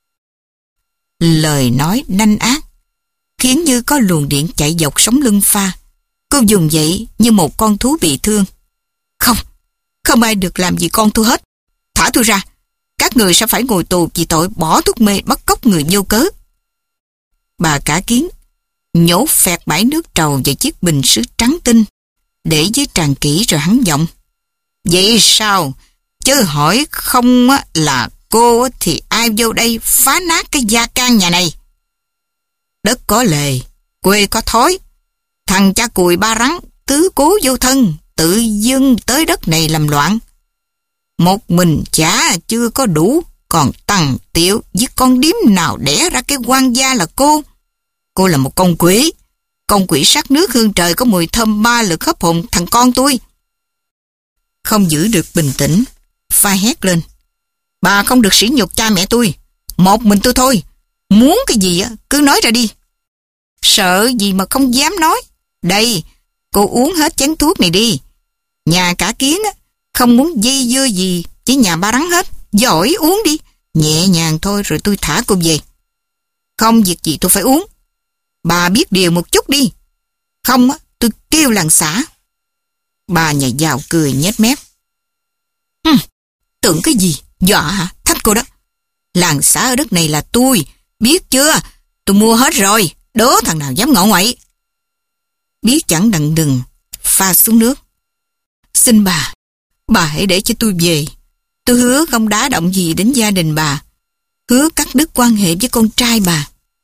Lời nói nanh ác khiến như có luồng điện chạy dọc sống lưng Pha. Cô dùng dậy như một con thú bị thương. Không, không ai được làm gì con tôi hết. Thả tôi ra, các người sẽ phải ngồi tù vì tội bỏ thuốc mê bắt cóc người vô cớ. Bà cả kiến nhổ phẹt bãi nước trầu vào chiếc bình sứ trắng tinh để dưới tràn kỹ rồi hắn giọng. Vậy sao? Chứ hỏi không là cô thì ai vô đây phá nát cái gia can nhà này? Đất có lề, quê có thói. Thằng cha Cùi ba rắn tứ cố vô thân, tự dưng tới đất này làm loạn. Một mình chả chưa có đủ, còn tằng tiệu với con điếm nào đẻ ra cái quan gia là cô. Cô là một con quỷ, con quỷ sát nước hương trời có mùi thơm ba lực hấp hồn thằng con tôi. Không giữ được bình tĩnh, Pha hét lên. Bà không được sỉ nhục cha mẹ tôi, một mình tôi thôi. Muốn cái gì á cứ nói ra đi. Sợ gì mà không dám nói. Đây, cô uống hết chén thuốc này đi. Nhà cả kiến á, Không muốn dây dưa gì với nhà ba Rắn hết. Giỏi, uống đi. Nhẹ nhàng thôi rồi tôi thả cô về. Không việc gì tôi phải uống. Bà biết điều một chút đi. Không á, tôi kêu làng xã. Bà nhà giàu cười nhếch mép. Hừm, tưởng cái gì? Dọa hả? Thách cô đó. Làng xã ở đất này là tôi. Biết chưa? Tôi mua hết rồi. Đố thằng nào dám ngọ ngoậy. Biết chẳng đặng đừng, pha xuống nước. Xin bà, bà hãy để cho tôi về. Tôi hứa không đá động gì đến gia đình bà. Hứa cắt đứt quan hệ với con trai bà.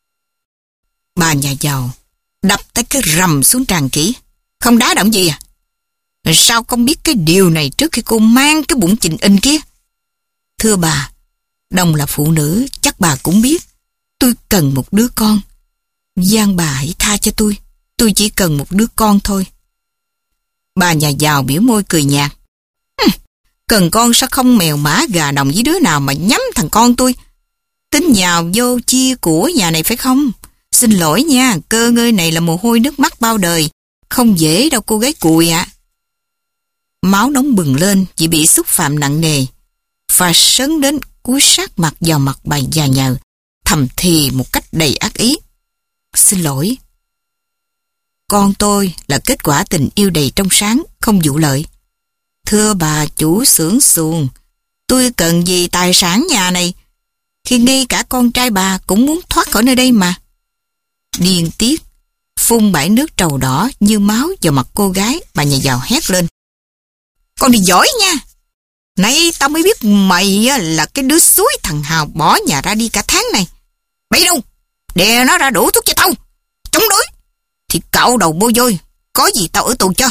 Bà nhà giàu đập tay cái rầm xuống tràn kỹ. Không đá động gì à? Sao không biết cái điều này trước khi cô mang cái bụng chình in kia? Thưa bà, Đồng là phụ nữ, chắc bà cũng biết. Tôi cần một đứa con. Van bà hãy tha cho tôi. Tôi chỉ cần một đứa con thôi. Bà nhà giàu biểu môi cười nhạt. Cần con sao không mèo mã gà đồng với đứa nào mà nhắm thằng con tôi. Tính nhào vô chia của nhà này phải không? Xin lỗi nha, cơ ngơi này là mồ hôi nước mắt bao đời. Không dễ đâu cô gái cùi ạ. À. Máu nóng bừng lên vì bị xúc phạm nặng nề. Và sấn đến cúi sát mặt vào mặt bà già nhờ, thầm thì một cách đầy ác ý. Xin lỗi. Con tôi là kết quả tình yêu đầy trong sáng, không vụ lợi. Thưa bà chủ xưởng xuồng, tôi cần gì tài sản nhà này, khi ngay cả con trai bà cũng muốn thoát khỏi nơi đây mà. Điên tiết, phun bãi nước trầu đỏ như máu vào mặt cô gái, bà nhà giàu hét lên. Con đi giỏi nha. Nay tao mới biết mày là cái đứa suối thằng Hào bỏ nhà ra đi cả tháng này. Bậy đâu, đè nó ra đủ thuốc cho tao. Chống đối thì cạo đầu bôi vôi, có gì tao ở tù cho.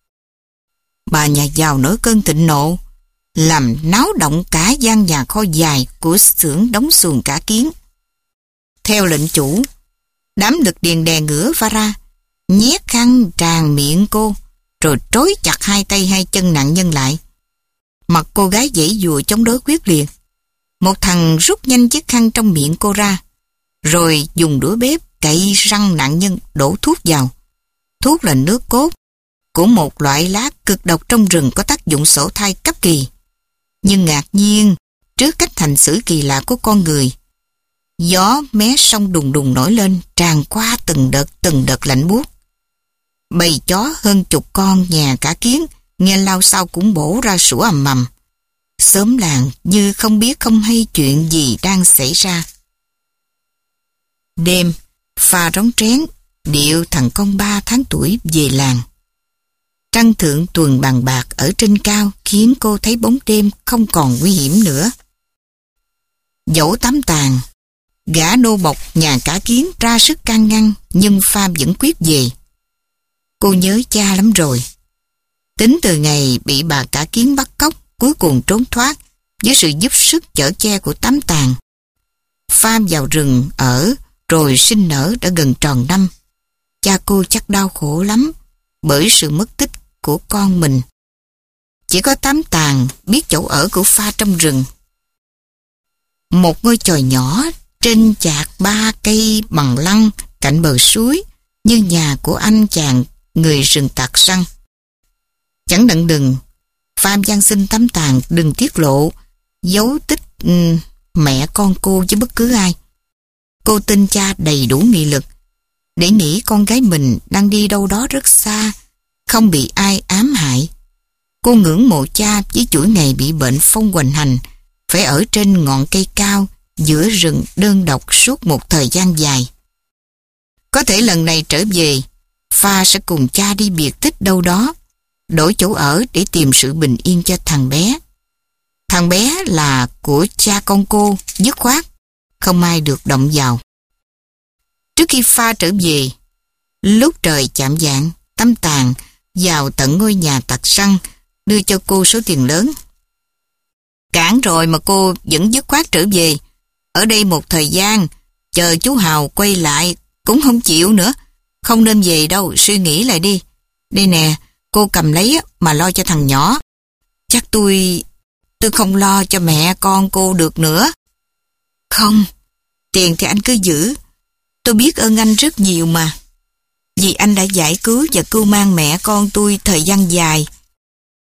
Bà nhà giàu nổi cơn thịnh nộ, làm náo động cả gian nhà kho dài của xưởng đóng xuồng cả kiến. Theo lệnh chủ, đám lực điền đè ngửa pha ra, nhét khăn tràn miệng cô, rồi trói chặt hai tay hai chân nạn nhân lại. Mặt cô gái giãy giụa chống đối quyết liệt. Một thằng rút nhanh chiếc khăn trong miệng cô ra, rồi dùng đũa bếp cậy răng nạn nhân đổ thuốc vào. Thuốc là nước cốt của một loại lá cực độc trong rừng có tác dụng sổ thai cấp kỳ. Nhưng ngạc nhiên trước cách hành xử kỳ lạ của con người, gió mé sông đùng đùng nổi lên, tràn qua từng đợt từng đợt lạnh buốt. Bầy chó hơn chục con nhà cả kiến nghe lao sao cũng bổ ra sủa ầm ầm. Xóm làng như không biết không hay chuyện gì đang xảy ra. Đêm, Pha rón rén điệu thằng con ba tháng tuổi về làng. Trăng thượng tuần bằng bạc ở trên cao khiến cô thấy bóng đêm không còn nguy hiểm nữa. Dẫu tắm tàn, gã nô bộc nhà cả kiến ra sức can ngăn, nhưng Pha vẫn quyết về. Cô nhớ cha lắm rồi. Tính từ ngày bị bà cả kiến bắt cóc, cuối cùng trốn thoát với sự giúp sức chở che của Tám Tàn. Pha vào rừng ở rồi sinh nở đã gần tròn năm. Cha cô chắc đau khổ lắm bởi sự mất tích của con mình. Chỉ có Tám Tàn biết chỗ ở của Pha trong rừng. Một ngôi chòi nhỏ trên chạc ba cây bằng lăng cạnh bờ suối, như nhà của anh chàng người rừng tạc săn. Chẳng đặng đừng, Pha van xin Tám Tàn đừng tiết lộ dấu tích um, mẹ con cô với bất cứ ai. Cô tin cha đầy đủ nghị lực để nghĩ con gái mình đang đi đâu đó rất xa, không bị ai ám hại. Cô ngưỡng mộ cha với chuỗi ngày bị bệnh phong hoành hành, phải ở trên ngọn cây cao giữa rừng đơn độc suốt một thời gian dài. Có thể lần này trở về, Pha sẽ cùng cha đi biệt tích đâu đó, đổi chỗ ở để tìm sự bình yên cho thằng bé. Thằng bé là của cha con cô, dứt khoát, không ai được động vào. Trước khi Pha trở về, lúc trời chạm vạng, Tám Tàn vào tận ngôi nhà tặc săn, đưa cho cô số tiền lớn. Cản rồi mà cô vẫn dứt khoát trở về. Ở đây một thời gian, chờ chú Hào quay lại cũng không chịu nữa. Không nên về đâu, suy nghĩ lại đi. Đây nè, cô cầm lấy mà lo cho thằng nhỏ. Chắc tôi... tôi không lo cho mẹ con cô được nữa. Không, tiền thì anh cứ giữ. Tôi biết ơn anh rất nhiều mà. Vì anh đã giải cứu và cưu mang mẹ con tôi thời gian dài.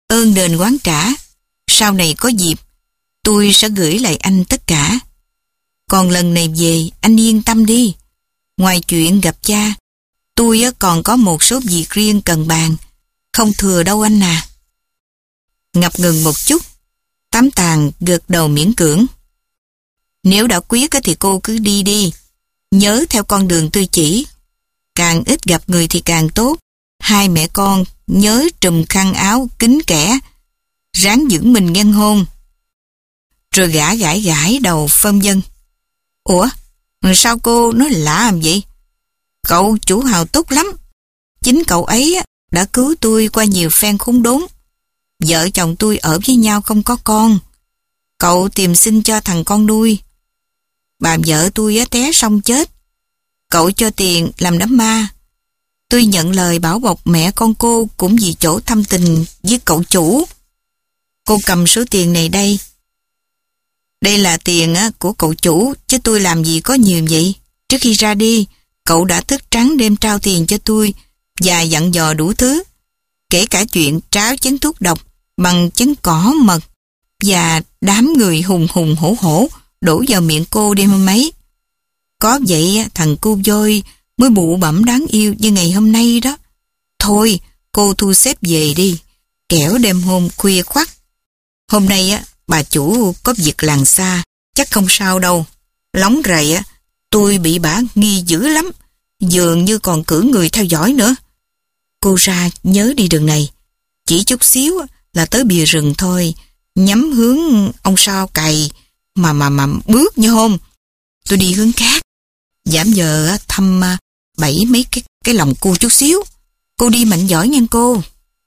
Ơn đền oán trả, sau này có dịp, tôi sẽ gửi lại anh tất cả. Còn lần này về, anh yên tâm đi. Ngoài chuyện gặp cha, tôi còn có một số việc riêng cần bàn, không thừa đâu anh à. Ngập ngừng một chút, Tám Tàng gật đầu miễn cưỡng. Nếu đã quyết thì cô cứ đi đi, nhớ theo con đường tôi chỉ. Càng ít gặp người thì càng tốt. Hai mẹ con nhớ trùm khăn áo kín kẽ, ráng giữ mình nhân hôn. Rồi gã gãi gãi đầu phân vân. Ủa, sao cô nói lạ làm vậy? Cậu chủ Hào tốt lắm. Chính cậu ấy đã cứu tôi qua nhiều phen khốn đốn. Vợ chồng tôi ở với nhau không có con. Cậu tìm xin cho thằng con nuôi. Bà vợ tôi té xong chết. Cậu cho tiền làm đám ma. Tôi nhận lời bảo bọc mẹ con cô cũng vì chỗ thâm tình với cậu chủ. Cô cầm số tiền này đây. Đây là tiền của cậu chủ, chứ tôi làm gì có nhiều vậy. Trước khi ra đi, cậu đã thức trắng đêm trao tiền cho tôi và dặn dò đủ thứ, kể cả chuyện tráo chén thuốc độc bằng chén cỏ mật và đám người hùng hùng hổ hổ đổ vào miệng cô đêm hôm ấy. Có vậy thằng cu voi mới bụ bẫm đáng yêu như ngày hôm nay đó. Thôi, cô thu xếp về đi, kẻo đêm hôm khuya khoắt. Hôm nay á, bà chủ có việc làng xa, chắc không sao đâu. Lóng rầy á, tôi bị bả nghi dữ lắm, dường như còn cử người theo dõi nữa. Cô ra nhớ đi đường này, chỉ chút xíu là tới bìa rừng thôi, nhắm hướng ông Sao Cày mà mà mà bước như hôm. Tôi đi hướng khác, giảm giờ thăm bảy mấy cái cái lòng cô chút xíu. Cô đi mạnh giỏi nha cô.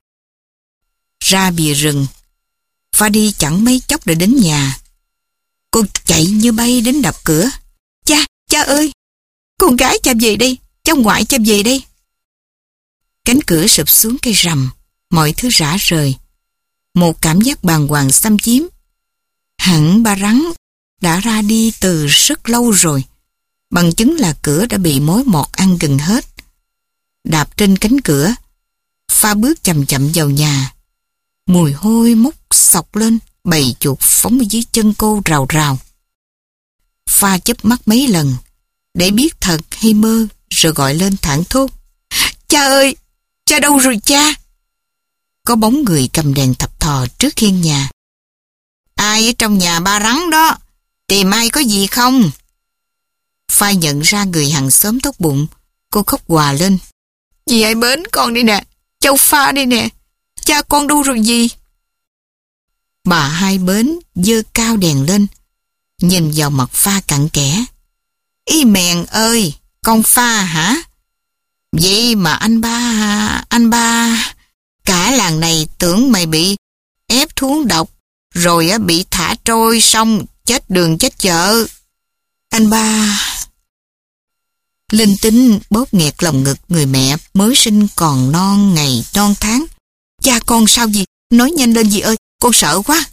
Ra bìa rừng, Pha đi chẳng mấy chốc đã đến nhà. Cô chạy như bay đến đập cửa. Cha, cha ơi, con gái cha về đây, cháu ngoại cha về đây. Cánh cửa sụp xuống cái rầm, mọi thứ rã rời. Một cảm giác bàng hoàng xâm chiếm. Hẳn ba Rắn đã ra đi từ rất lâu rồi. Bằng chứng là cửa đã bị mối mọt ăn gần hết. Đạp trên cánh cửa, Pha bước chậm chậm vào nhà. Mùi hôi mốc xộc lên, bầy chuột phóng ở dưới chân cô rào rào. Pha chớp mắt mấy lần, để biết thật hay mơ, rồi gọi lên thảng thốt. Cha ơi, cha đâu rồi cha? Có bóng người cầm đèn thập thò trước hiên nhà. Ai ở trong nhà ba Rắn đó? Tìm ai có gì không? Pha nhận ra người hàng xóm tốt bụng, cô khóc òa lên. Dì ai bến con đi nè, cháu Pha đi nè, cha con đâu rồi dì? Bà Hai Bến giơ cao đèn lên, nhìn vào mặt Pha cặn kẽ. Ý mèn ơi, con Pha hả? Vậy mà anh ba, anh ba, cả làng này tưởng mày bị ép thuốc độc, rồi bị thả trôi xong chết đường chết chợ. Anh ba... Linh Tinh bóp nghẹt lòng ngực người mẹ mới sinh còn non ngày non tháng. Cha con sao gì? Nói nhanh lên dì ơi, con sợ quá.